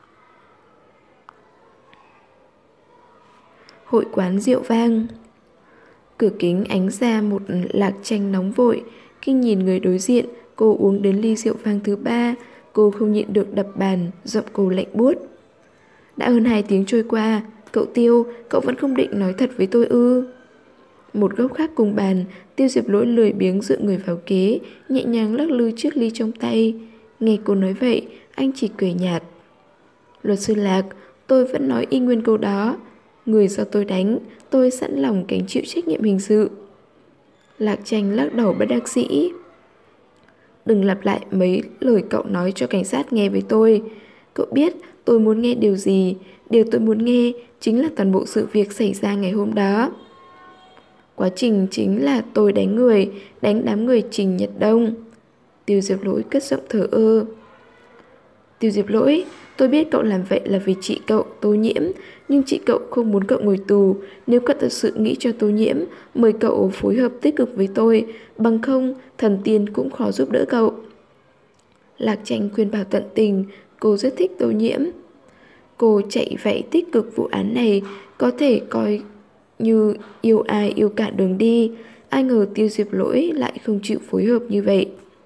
Hội quán rượu vang. Cửa kính ánh ra một lạc chanh nóng vội. Khi nhìn người đối diện, cô uống đến ly rượu vang thứ ba. Cô không nhịn được đập bàn, giọng cô lạnh buốt. Đã hơn hai tiếng trôi qua, cậu Tiêu, cậu vẫn không định nói thật với tôi ư? Một góc khác cùng bàn, Tiêu Diệp Lỗi lười biếng dựa người vào kế, nhẹ nhàng lắc lư chiếc ly trong tay. Nghe cô nói vậy, anh chỉ cười nhạt. Luật sư Lạc, tôi vẫn nói y nguyên câu đó. Người do tôi đánh, tôi sẵn lòng gánh chịu trách nhiệm hình sự. Lạc Tranh lắc đầu bất đắc dĩ. Đừng lặp lại mấy lời cậu nói cho cảnh sát nghe với tôi. Cậu biết tôi muốn nghe điều gì. Điều tôi muốn nghe chính là toàn bộ sự việc xảy ra ngày hôm đó. Quá trình chính là tôi đánh người, đánh đám người Trình Nhật Đông. Tiêu Diệp Lỗi cất giọng thờ ơ. Tiêu Diệp Lỗi, tôi biết cậu làm vậy là vì chị cậu, Tô Nhiễm, nhưng chị cậu không muốn cậu ngồi tù. Nếu cậu thật sự nghĩ cho Tô Nhiễm, mời cậu phối hợp tích cực với tôi, bằng không, thần tiên cũng khó giúp đỡ cậu. Lạc Tranh khuyên bảo tận tình, cô rất thích Tô Nhiễm. Cô chạy vậy tích cực vụ án này, có thể coi như yêu ai yêu cả đường đi. Ai ngờ Tiêu Diệp Lỗi lại không chịu phối hợp như vậy.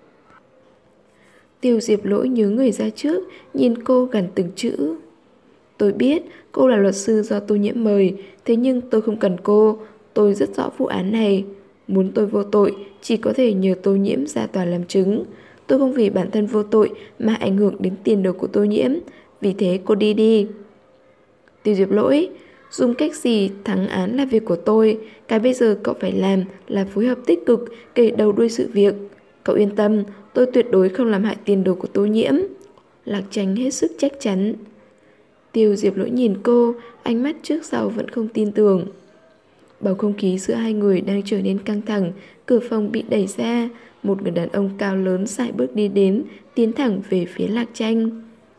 Tiêu Diệp Lỗi nhớ người ra trước, nhìn cô gằn từng chữ. Tôi biết cô là luật sư do Tô Nhiễm mời, thế nhưng tôi không cần cô. Tôi rất rõ vụ án này. Muốn tôi vô tội, chỉ có thể nhờ Tô Nhiễm ra tòa làm chứng. Tôi không vì bản thân vô tội mà ảnh hưởng đến tiền đồ của Tô Nhiễm. Vì thế cô đi đi. Tiêu Diệp Lỗi, dùng cách gì thắng án là việc của tôi. Cái bây giờ cậu phải làm là phối hợp tích cực, kể đầu đuôi sự việc. Cậu yên tâm, tôi tuyệt đối không làm hại tiền đồ của Tô Nhiễm. Lạc Tranh hết sức chắc chắn. Tiêu Diệp Lỗi nhìn cô, ánh mắt trước sau vẫn không tin tưởng. Bầu không khí giữa hai người đang trở nên căng thẳng. Cửa phòng bị đẩy ra. Một người đàn ông cao lớn sải bước đi đến, tiến thẳng về phía Lạc Tranh.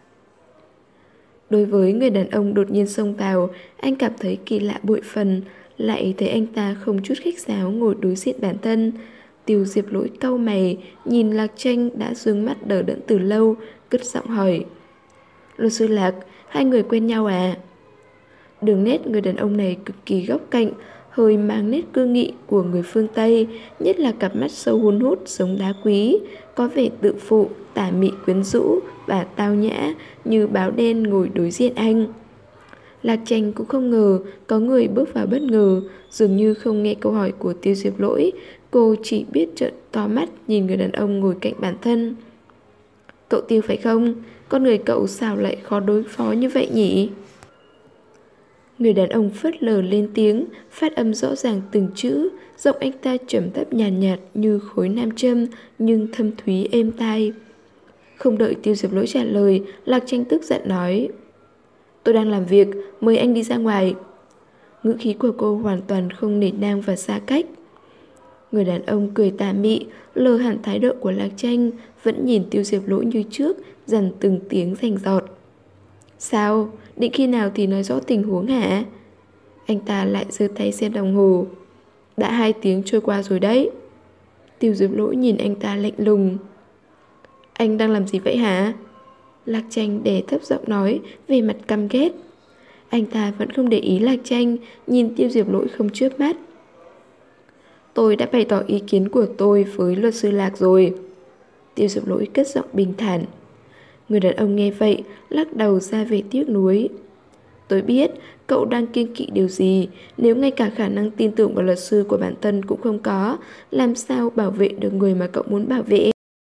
Đối với người đàn ông đột nhiên xông vào, anh cảm thấy kỳ lạ bội phần. Lại thấy anh ta không chút khách sáo ngồi đối diện bản thân. Tiêu Diệp Lỗi cau mày, nhìn Lạc Tranh đã dương mắt đờ đẫn từ lâu, cất giọng hỏi. Luật sư Lạc, hai người quen nhau à? Đường nét người đàn ông này cực kỳ góc cạnh, hơi mang nét cương nghị của người phương Tây, nhất là cặp mắt sâu hun hút giống đá quý, có vẻ tự phụ, tà mị quyến rũ và tao nhã như báo đen ngồi đối diện anh. Lạc Tranh cũng không ngờ có người bước vào bất ngờ, dường như không nghe câu hỏi của Tiêu Diệp Lỗi, cô chỉ biết trợn to mắt nhìn người đàn ông ngồi cạnh bản thân. Cậu Tiêu phải không? Con người cậu sao lại khó đối phó như vậy nhỉ? Người đàn ông phớt lờ lên tiếng, phát âm rõ ràng từng chữ, giọng anh ta trầm thấp nhàn nhạt, nhạt như khối nam châm, nhưng thâm thúy êm tai. Không đợi Tiêu Diệp Lỗi trả lời, Lạc Tranh tức giận nói. Tôi đang làm việc, mời anh đi ra ngoài. Ngữ khí của cô hoàn toàn không nể nang và xa cách. Người đàn ông cười tà mị, lờ hẳn thái độ của Lạc Tranh, vẫn nhìn Tiêu Diệp Lỗi như trước, dằn từng tiếng rành rọt. Sao? Định khi nào thì nói rõ tình huống hả? Anh ta lại giơ tay xem đồng hồ. Đã hai tiếng trôi qua rồi đấy. Tiêu Diệp Lỗi nhìn anh ta lạnh lùng. Anh đang làm gì vậy hả? Lạc Tranh đè thấp giọng nói, về mặt căm ghét. Anh ta vẫn không để ý Lạc Tranh, nhìn Tiêu Diệp Lỗi không chớp mắt. Tôi đã bày tỏ ý kiến của tôi với luật sư Lạc rồi. Tiêu Diệp Lỗi cất giọng bình thản. Người đàn ông nghe vậy, lắc đầu ra về tiếc nuối. Tôi biết cậu đang kiêng kỵ điều gì. Nếu ngay cả khả năng tin tưởng vào luật sư của bản thân cũng không có, làm sao bảo vệ được người mà cậu muốn bảo vệ?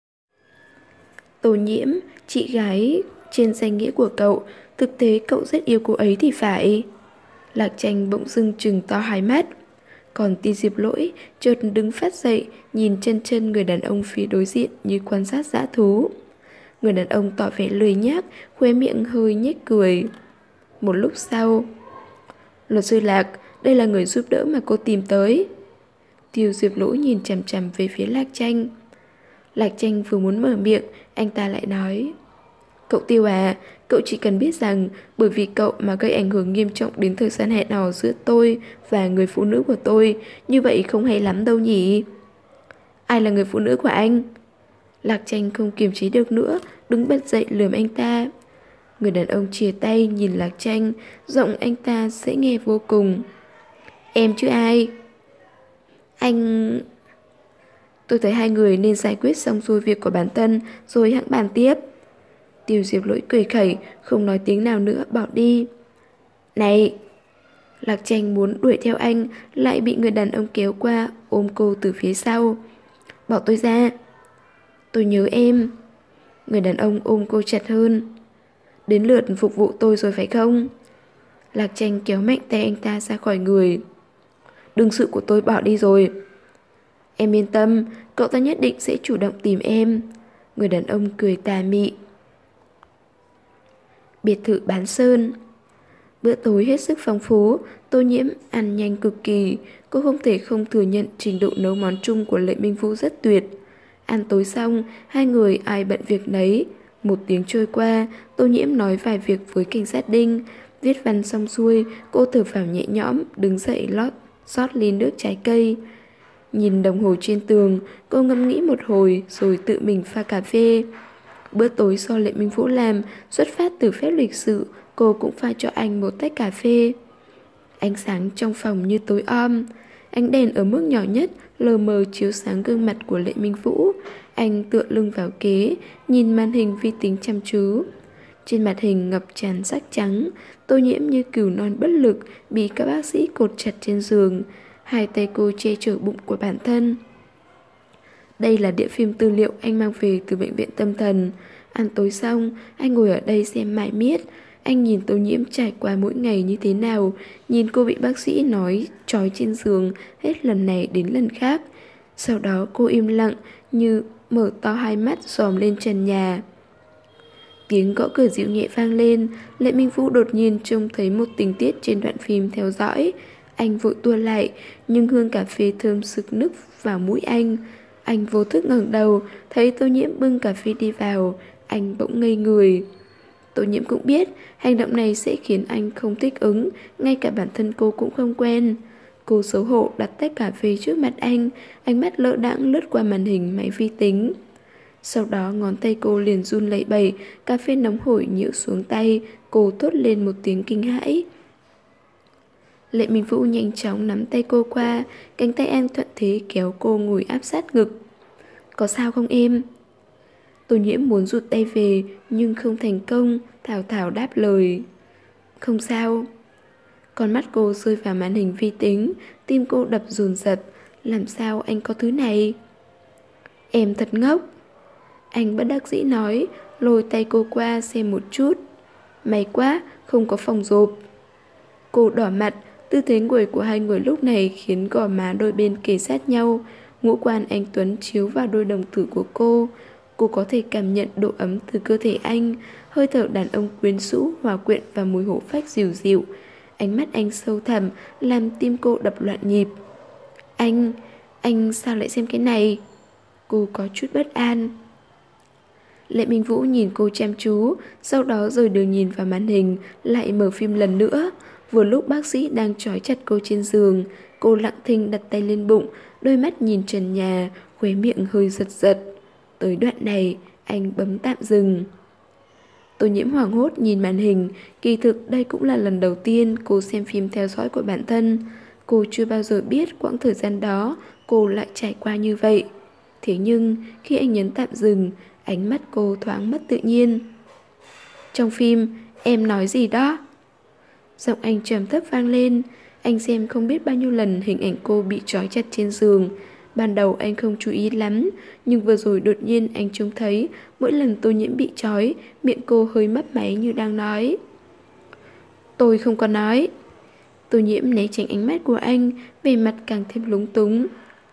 Tô Nhiễm, chị gái trên danh nghĩa của cậu, thực tế cậu rất yêu cô ấy thì phải. Lạc Tranh bỗng dưng trừng to hai mắt. Còn Tiêu Diệp Lỗi chợt đứng phát dậy, nhìn chân chân người đàn ông phía đối diện như quan sát dã thú. Người đàn ông tỏ vẻ lười nhác, khóe miệng hơi nhếch cười. Một lúc sau, luật sư Lạc, đây là người giúp đỡ mà cô tìm tới. Tiêu Diệp Lỗi nhìn chằm chằm về phía Lạc Tranh. Lạc Tranh vừa muốn mở miệng, anh ta lại nói. Cậu Tiêu à, cậu chỉ cần biết rằng bởi vì cậu mà gây ảnh hưởng nghiêm trọng đến thời gian hẹn hò giữa tôi và người phụ nữ của tôi, như vậy không hay lắm đâu nhỉ? Ai là người phụ nữ của anh? Lạc Tranh không kiềm chế được nữa, đứng bật dậy lườm anh ta. Người đàn ông chìa tay nhìn Lạc Tranh, giọng anh ta dễ nghe vô cùng. Em chứ ai? Anh... Tôi thấy hai người nên giải quyết xong xuôi việc của bản thân rồi hãng bàn tiếp. Tiêu Diệp Lỗi cười khẩy, không nói tiếng nào nữa, bỏ đi. Này! Lạc Tranh muốn đuổi theo anh, lại bị người đàn ông kéo qua, ôm cô từ phía sau. Bỏ tôi ra! Tôi nhớ em. Người đàn ông ôm cô chặt hơn. Đến lượt phục vụ tôi rồi phải không? Lạc Tranh kéo mạnh tay anh ta ra khỏi người. Đương sự của tôi bỏ đi rồi. Em yên tâm, cậu ta nhất định sẽ chủ động tìm em. Người đàn ông cười tà mị. Biệt thự Bán Sơn. Bữa tối hết sức phong phú, Tô Nhiễm ăn nhanh cực kỳ. Cô không thể không thừa nhận trình độ nấu món chung của Lệ Minh Vũ rất tuyệt. Ăn tối xong, hai người ai bận việc nấy. Một tiếng trôi qua, Tô Nhiễm nói vài việc với cảnh sát Đinh. Viết văn xong xuôi, cô thở phào nhẹ nhõm, đứng dậy lót, rót ly nước trái cây. Nhìn đồng hồ trên tường, cô ngẫm nghĩ một hồi rồi tự mình pha cà phê. Bữa tối do Lệ Minh Vũ làm, xuất phát từ phép lịch sự, cô cũng pha cho anh một tách cà phê. Ánh sáng trong phòng như tối om. Ánh đèn ở mức nhỏ nhất lờ mờ chiếu sáng gương mặt của Lệ Minh Vũ. Anh tựa lưng vào kế, nhìn màn hình vi tính chăm chú. Trên mặt hình ngập tràn sắc trắng, Tô Nhiễm như cừu non bất lực, bị các bác sĩ cột chặt trên giường. Hai tay cô che chở bụng của bản thân. Đây là đĩa phim tư liệu anh mang về từ bệnh viện tâm thần. Ăn tối xong, anh ngồi ở đây xem mãi miết. Anh nhìn Tô Nhiễm trải qua mỗi ngày như thế nào, nhìn cô bị bác sĩ nói trói trên giường hết lần này đến lần khác. Sau đó cô im lặng, như mở to hai mắt dòm lên trần nhà. Tiếng gõ cửa dịu nhẹ vang lên. Lệ Minh Vũ đột nhiên trông thấy một tình tiết trên đoạn phim theo dõi. Anh vội tua lại, nhưng hương cà phê thơm sực nức vào mũi anh. Anh vô thức ngẩng đầu, thấy Tô Nhiễm bưng cà phê đi vào. Anh bỗng ngây người. Tô Nhiễm cũng biết hành động này sẽ khiến anh không thích ứng, ngay cả bản thân cô cũng không quen. Cô xấu hổ đặt tách cà phê trước mặt anh, ánh mắt lơ đãng lướt qua màn hình máy vi tính. Sau đó ngón tay cô liền run lẩy bẩy, cà phê nóng hổi nhựa xuống tay, cô thốt lên một tiếng kinh hãi. Lệ Minh Vũ nhanh chóng nắm tay cô qua, cánh tay anh thuận thế kéo cô ngồi áp sát ngực. Có sao không em? Tô Nhiễm muốn rụt tay về nhưng không thành công, thảo thảo đáp lời. Không sao. Con mắt cô rơi vào màn hình vi tính, tim cô đập dồn dập. Làm sao anh có thứ này? Em thật ngốc. Anh bất đắc dĩ nói, lôi tay cô qua xem một chút. May quá, không có phòng rộp. Cô đỏ mặt, tư thế ngồi của hai người lúc này khiến gò má đôi bên kề sát nhau. Ngũ quan anh tuấn chiếu vào đôi đồng tử của cô. Cô có thể cảm nhận độ ấm từ cơ thể anh, hơi thở đàn ông quyến rũ hòa quyện vào mùi hổ phách dịu dịu. Ánh mắt anh sâu thẳm làm tim cô đập loạn nhịp. Anh, anh sao lại xem cái này? Cô có chút bất an. Lệ Minh Vũ nhìn cô chăm chú, sau đó rồi đưa nhìn vào màn hình, lại mở phim lần nữa. Vừa lúc bác sĩ đang trói chặt cô trên giường, cô lặng thinh đặt tay lên bụng, đôi mắt nhìn trần nhà, khóe miệng hơi giật giật. Tới đoạn này, anh bấm tạm dừng. Tô Nhiễm hoảng hốt nhìn màn hình, kỳ thực đây cũng là lần đầu tiên cô xem phim theo dõi của bản thân. Cô chưa bao giờ biết quãng thời gian đó cô lại trải qua như vậy. Thế nhưng, khi anh nhấn tạm dừng, ánh mắt cô thoáng mất tự nhiên. Trong phim, em nói gì đó? Giọng anh trầm thấp vang lên. Anh xem không biết bao nhiêu lần hình ảnh cô bị trói chặt trên giường. Ban đầu anh không chú ý lắm, nhưng vừa rồi đột nhiên anh trông thấy mỗi lần Tô Nhiễm bị trói, miệng cô hơi mấp máy như đang nói. Tôi không có nói. Tô Nhiễm né tránh ánh mắt của anh, về mặt càng thêm lúng túng.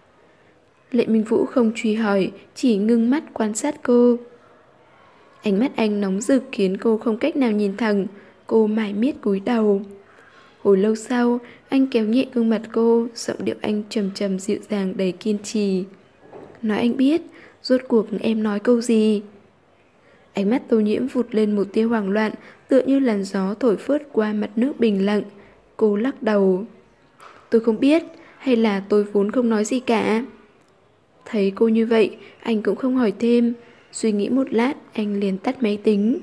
Lệ Minh Vũ không truy hỏi, chỉ ngưng mắt quan sát cô. Ánh mắt anh nóng rực khiến cô không cách nào nhìn thẳng. Cô mải miết cúi đầu. Hồi lâu sau, anh kéo nhẹ gương mặt cô, giọng điệu anh trầm trầm dịu dàng đầy kiên trì. Nói anh biết, rốt cuộc em nói câu gì? Ánh mắt Tô Nhiễm vụt lên một tia hoảng loạn, tựa như làn gió thổi phớt qua mặt nước bình lặng. Cô lắc đầu. Tôi không biết, hay là tôi vốn không nói gì cả? Thấy cô như vậy, anh cũng không hỏi thêm. Suy nghĩ một lát, anh liền tắt máy tính.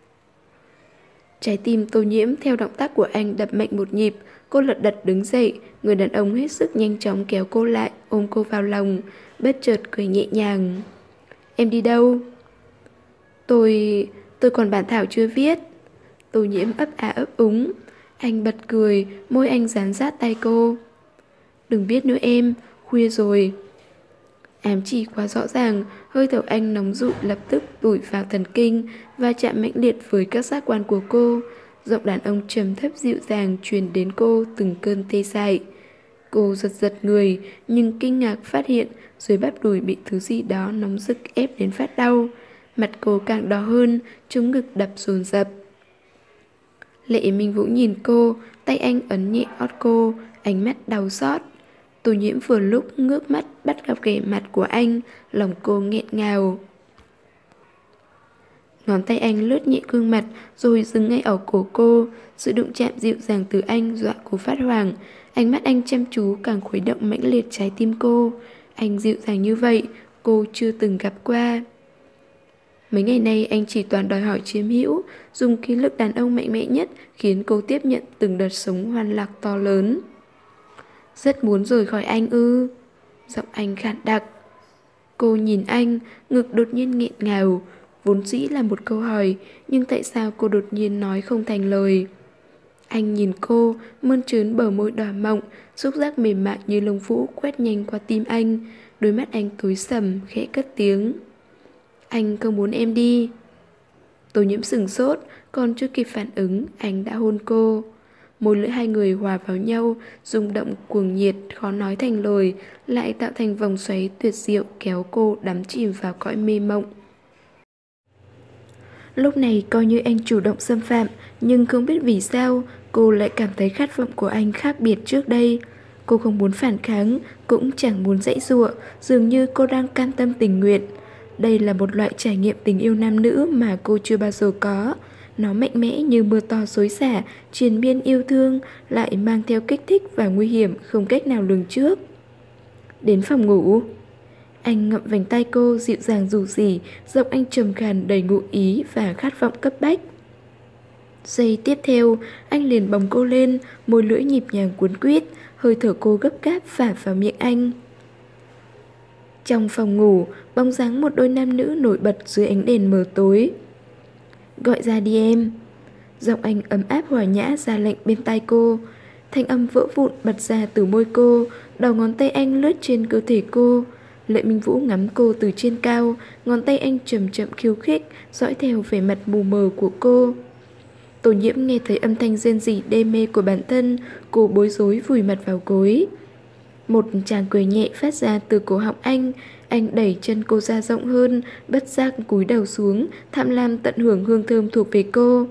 Trái tim Tô Nhiễm theo động tác của anh đập mạnh một nhịp. Cô lật đật đứng dậy. Người đàn ông hết sức nhanh chóng kéo cô lại, ôm cô vào lòng, bất chợt cười nhẹ nhàng. Em đi đâu? Tôi... tôi còn bản thảo chưa viết. Tô Nhiễm ấp à ấp úng. Anh bật cười, môi anh dán sát tay cô. Đừng biết nữa em, khuya rồi. Ám chỉ quá rõ ràng, hơi thở anh nóng rụi lập tức đủi vào thần kinh và chạm mãnh liệt với các giác quan của cô. Giọng đàn ông trầm thấp dịu dàng truyền đến cô từng cơn tê dại. Cô giật giật người, nhưng kinh ngạc phát hiện dưới bắp đùi bị thứ gì đó nóng rực ép đến phát đau. Mặt cô càng đỏ hơn, trống ngực đập dồn dập. Lệ Minh Vũ nhìn cô, tay anh ấn nhẹ ót cô, ánh mắt đau xót. Tô Nhiễm vừa lúc ngước mắt bắt gặp vẻ mặt của anh, lòng cô nghẹn ngào. Ngón tay anh lướt nhẹ gương mặt rồi dừng ngay ở cổ cô. Sự đụng chạm dịu dàng từ anh dọa cô phát hoảng. Ánh mắt anh chăm chú càng khuấy động mãnh liệt trái tim cô. Anh dịu dàng như vậy, cô chưa từng gặp qua. Mấy ngày nay anh chỉ toàn đòi hỏi chiếm hữu, dùng khí lực đàn ông mạnh mẽ nhất khiến cô tiếp nhận từng đợt sống hoan lạc to lớn. Rất muốn rời khỏi anh ư? Giọng anh khàn đặc. Cô nhìn anh, ngực đột nhiên nghẹn ngào. Vốn dĩ là một câu hỏi, nhưng tại sao cô đột nhiên nói không thành lời? Anh nhìn cô, mơn trớn bờ môi đỏ mọng, xúc giác mềm mại như lông vũ quét nhanh qua tim anh. Đôi mắt anh tối sầm, khẽ cất tiếng. Anh không muốn em đi. Tô Nhiễm sửng sốt, còn chưa kịp phản ứng, anh đã hôn cô. Môi lưỡi hai người hòa vào nhau, rung động cuồng nhiệt, khó nói thành lời, lại tạo thành vòng xoáy tuyệt diệu kéo cô đắm chìm vào cõi mê mộng. Lúc này coi như anh chủ động xâm phạm, nhưng không biết vì sao cô lại cảm thấy khát vọng của anh khác biệt trước đây. Cô không muốn phản kháng, cũng chẳng muốn giãy giụa, dường như cô đang cam tâm tình nguyện. Đây là một loại trải nghiệm tình yêu nam nữ mà cô chưa bao giờ có. Nó mạnh mẽ như mưa to xối xả, triền miên yêu thương, lại mang theo kích thích và nguy hiểm không cách nào lường trước. Đến phòng ngủ, anh ngậm vành tay cô dịu dàng rủ rỉ, giọng anh trầm khàn đầy ngụ ý và khát vọng cấp bách. Giây tiếp theo, anh liền bồng cô lên, môi lưỡi nhịp nhàng cuốn quýt, hơi thở cô gấp gáp phả vào miệng anh. Trong phòng ngủ, bóng dáng một đôi nam nữ nổi bật dưới ánh đèn mờ tối. Gọi ra đi em. Giọng anh ấm áp hòa nhã ra lệnh bên tai cô. Thanh âm vỡ vụn bật ra từ môi cô, đầu ngón tay anh lướt trên cơ thể cô. Lệ Minh Vũ ngắm cô từ trên cao, ngón tay anh chậm chậm khiêu khích, dõi theo vẻ mặt mù mờ của cô. Tô Nhiễm nghe thấy âm thanh rên rỉ đê mê của bản thân, cô bối rối vùi mặt vào gối. Một tràng cười nhẹ phát ra từ cổ họng anh, anh đẩy chân cô ra rộng hơn, bất giác cúi đầu xuống, tham lam tận hưởng hương thơm thuộc về cô.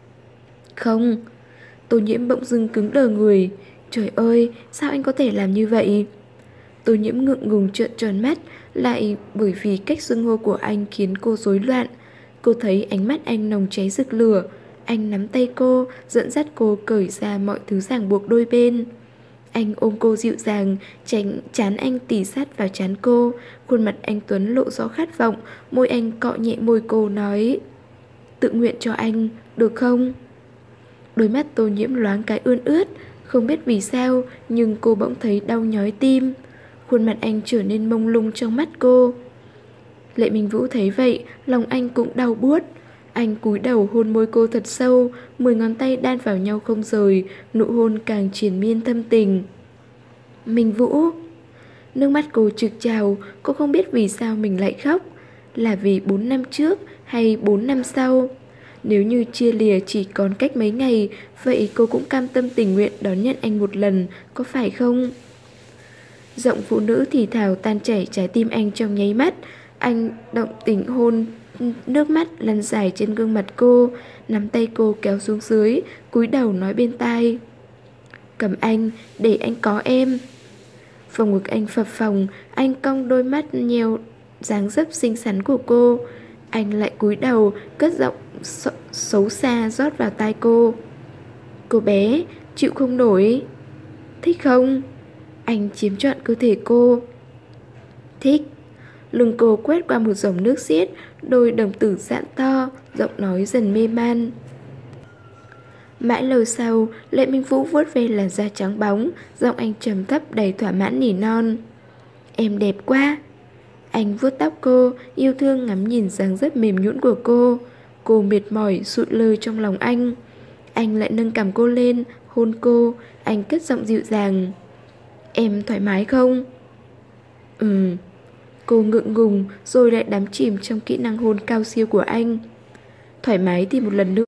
Không. Tô Nhiễm bỗng dưng cứng đờ người. Trời ơi, sao anh có thể làm như vậy? Tô Nhiễm ngượng ngùng trợn tròn mắt, lại bởi vì cách xưng hô của anh khiến cô rối loạn. Cô thấy ánh mắt anh nồng cháy rực lửa. Anh nắm tay cô, dẫn dắt cô cởi ra mọi thứ ràng buộc đôi bên. Anh ôm cô dịu dàng, tránh chán anh tỉ sát vào trán cô. Khuôn mặt anh tuấn lộ rõ khát vọng, môi anh cọ nhẹ môi cô nói: tự nguyện cho anh, được không? Đôi mắt Tô Nhiễm loáng cái ươn ướt, không biết vì sao, nhưng cô bỗng thấy đau nhói tim. Khuôn mặt anh trở nên mông lung trong mắt cô. Lệ Minh Vũ thấy vậy, lòng anh cũng đau buốt. Anh cúi đầu hôn môi cô thật sâu, mười ngón tay đan vào nhau không rời, nụ hôn càng triền miên thâm tình. Minh Vũ. Nước mắt cô trực trào, cô không biết vì sao mình lại khóc. Là vì bốn năm trước hay bốn năm sau? Nếu như chia lìa chỉ còn cách mấy ngày, vậy cô cũng cam tâm tình nguyện đón nhận anh một lần, có phải không? Giọng phụ nữ thì thào tan chảy trái tim anh trong nháy mắt. Anh động tình hôn, nước mắt lăn dài trên gương mặt cô, nắm tay cô kéo xuống dưới, cúi đầu nói bên tai: cầm anh, để anh có em. Phòng ngực anh phập phồng, anh cong đôi mắt nheo dáng dấp xinh xắn của cô. Anh lại cúi đầu, cất giọng xấu xa rót vào tai cô: cô bé, chịu không nổi. Thích không? Anh chiếm trọn cơ thể cô. Thích. Lưng cô quét qua một dòng nước xiết, đôi đồng tử giãn to, giọng nói dần mê man. Mãi lâu sau, Lệ Minh Vũ vuốt ve làn da trắng bóng, giọng anh trầm thấp đầy thỏa mãn nỉ non: em đẹp quá. Anh vuốt tóc cô, yêu thương ngắm nhìn dáng dấp mềm nhũn của cô. Cô mệt mỏi sụi lơ trong lòng anh. Anh lại nâng cằm cô lên, hôn cô. Anh cất giọng dịu dàng: em thoải mái không? Ừ. Cô ngượng ngùng rồi lại đắm chìm trong kỹ năng hôn cao siêu của anh. Thoải mái thì một lần nữa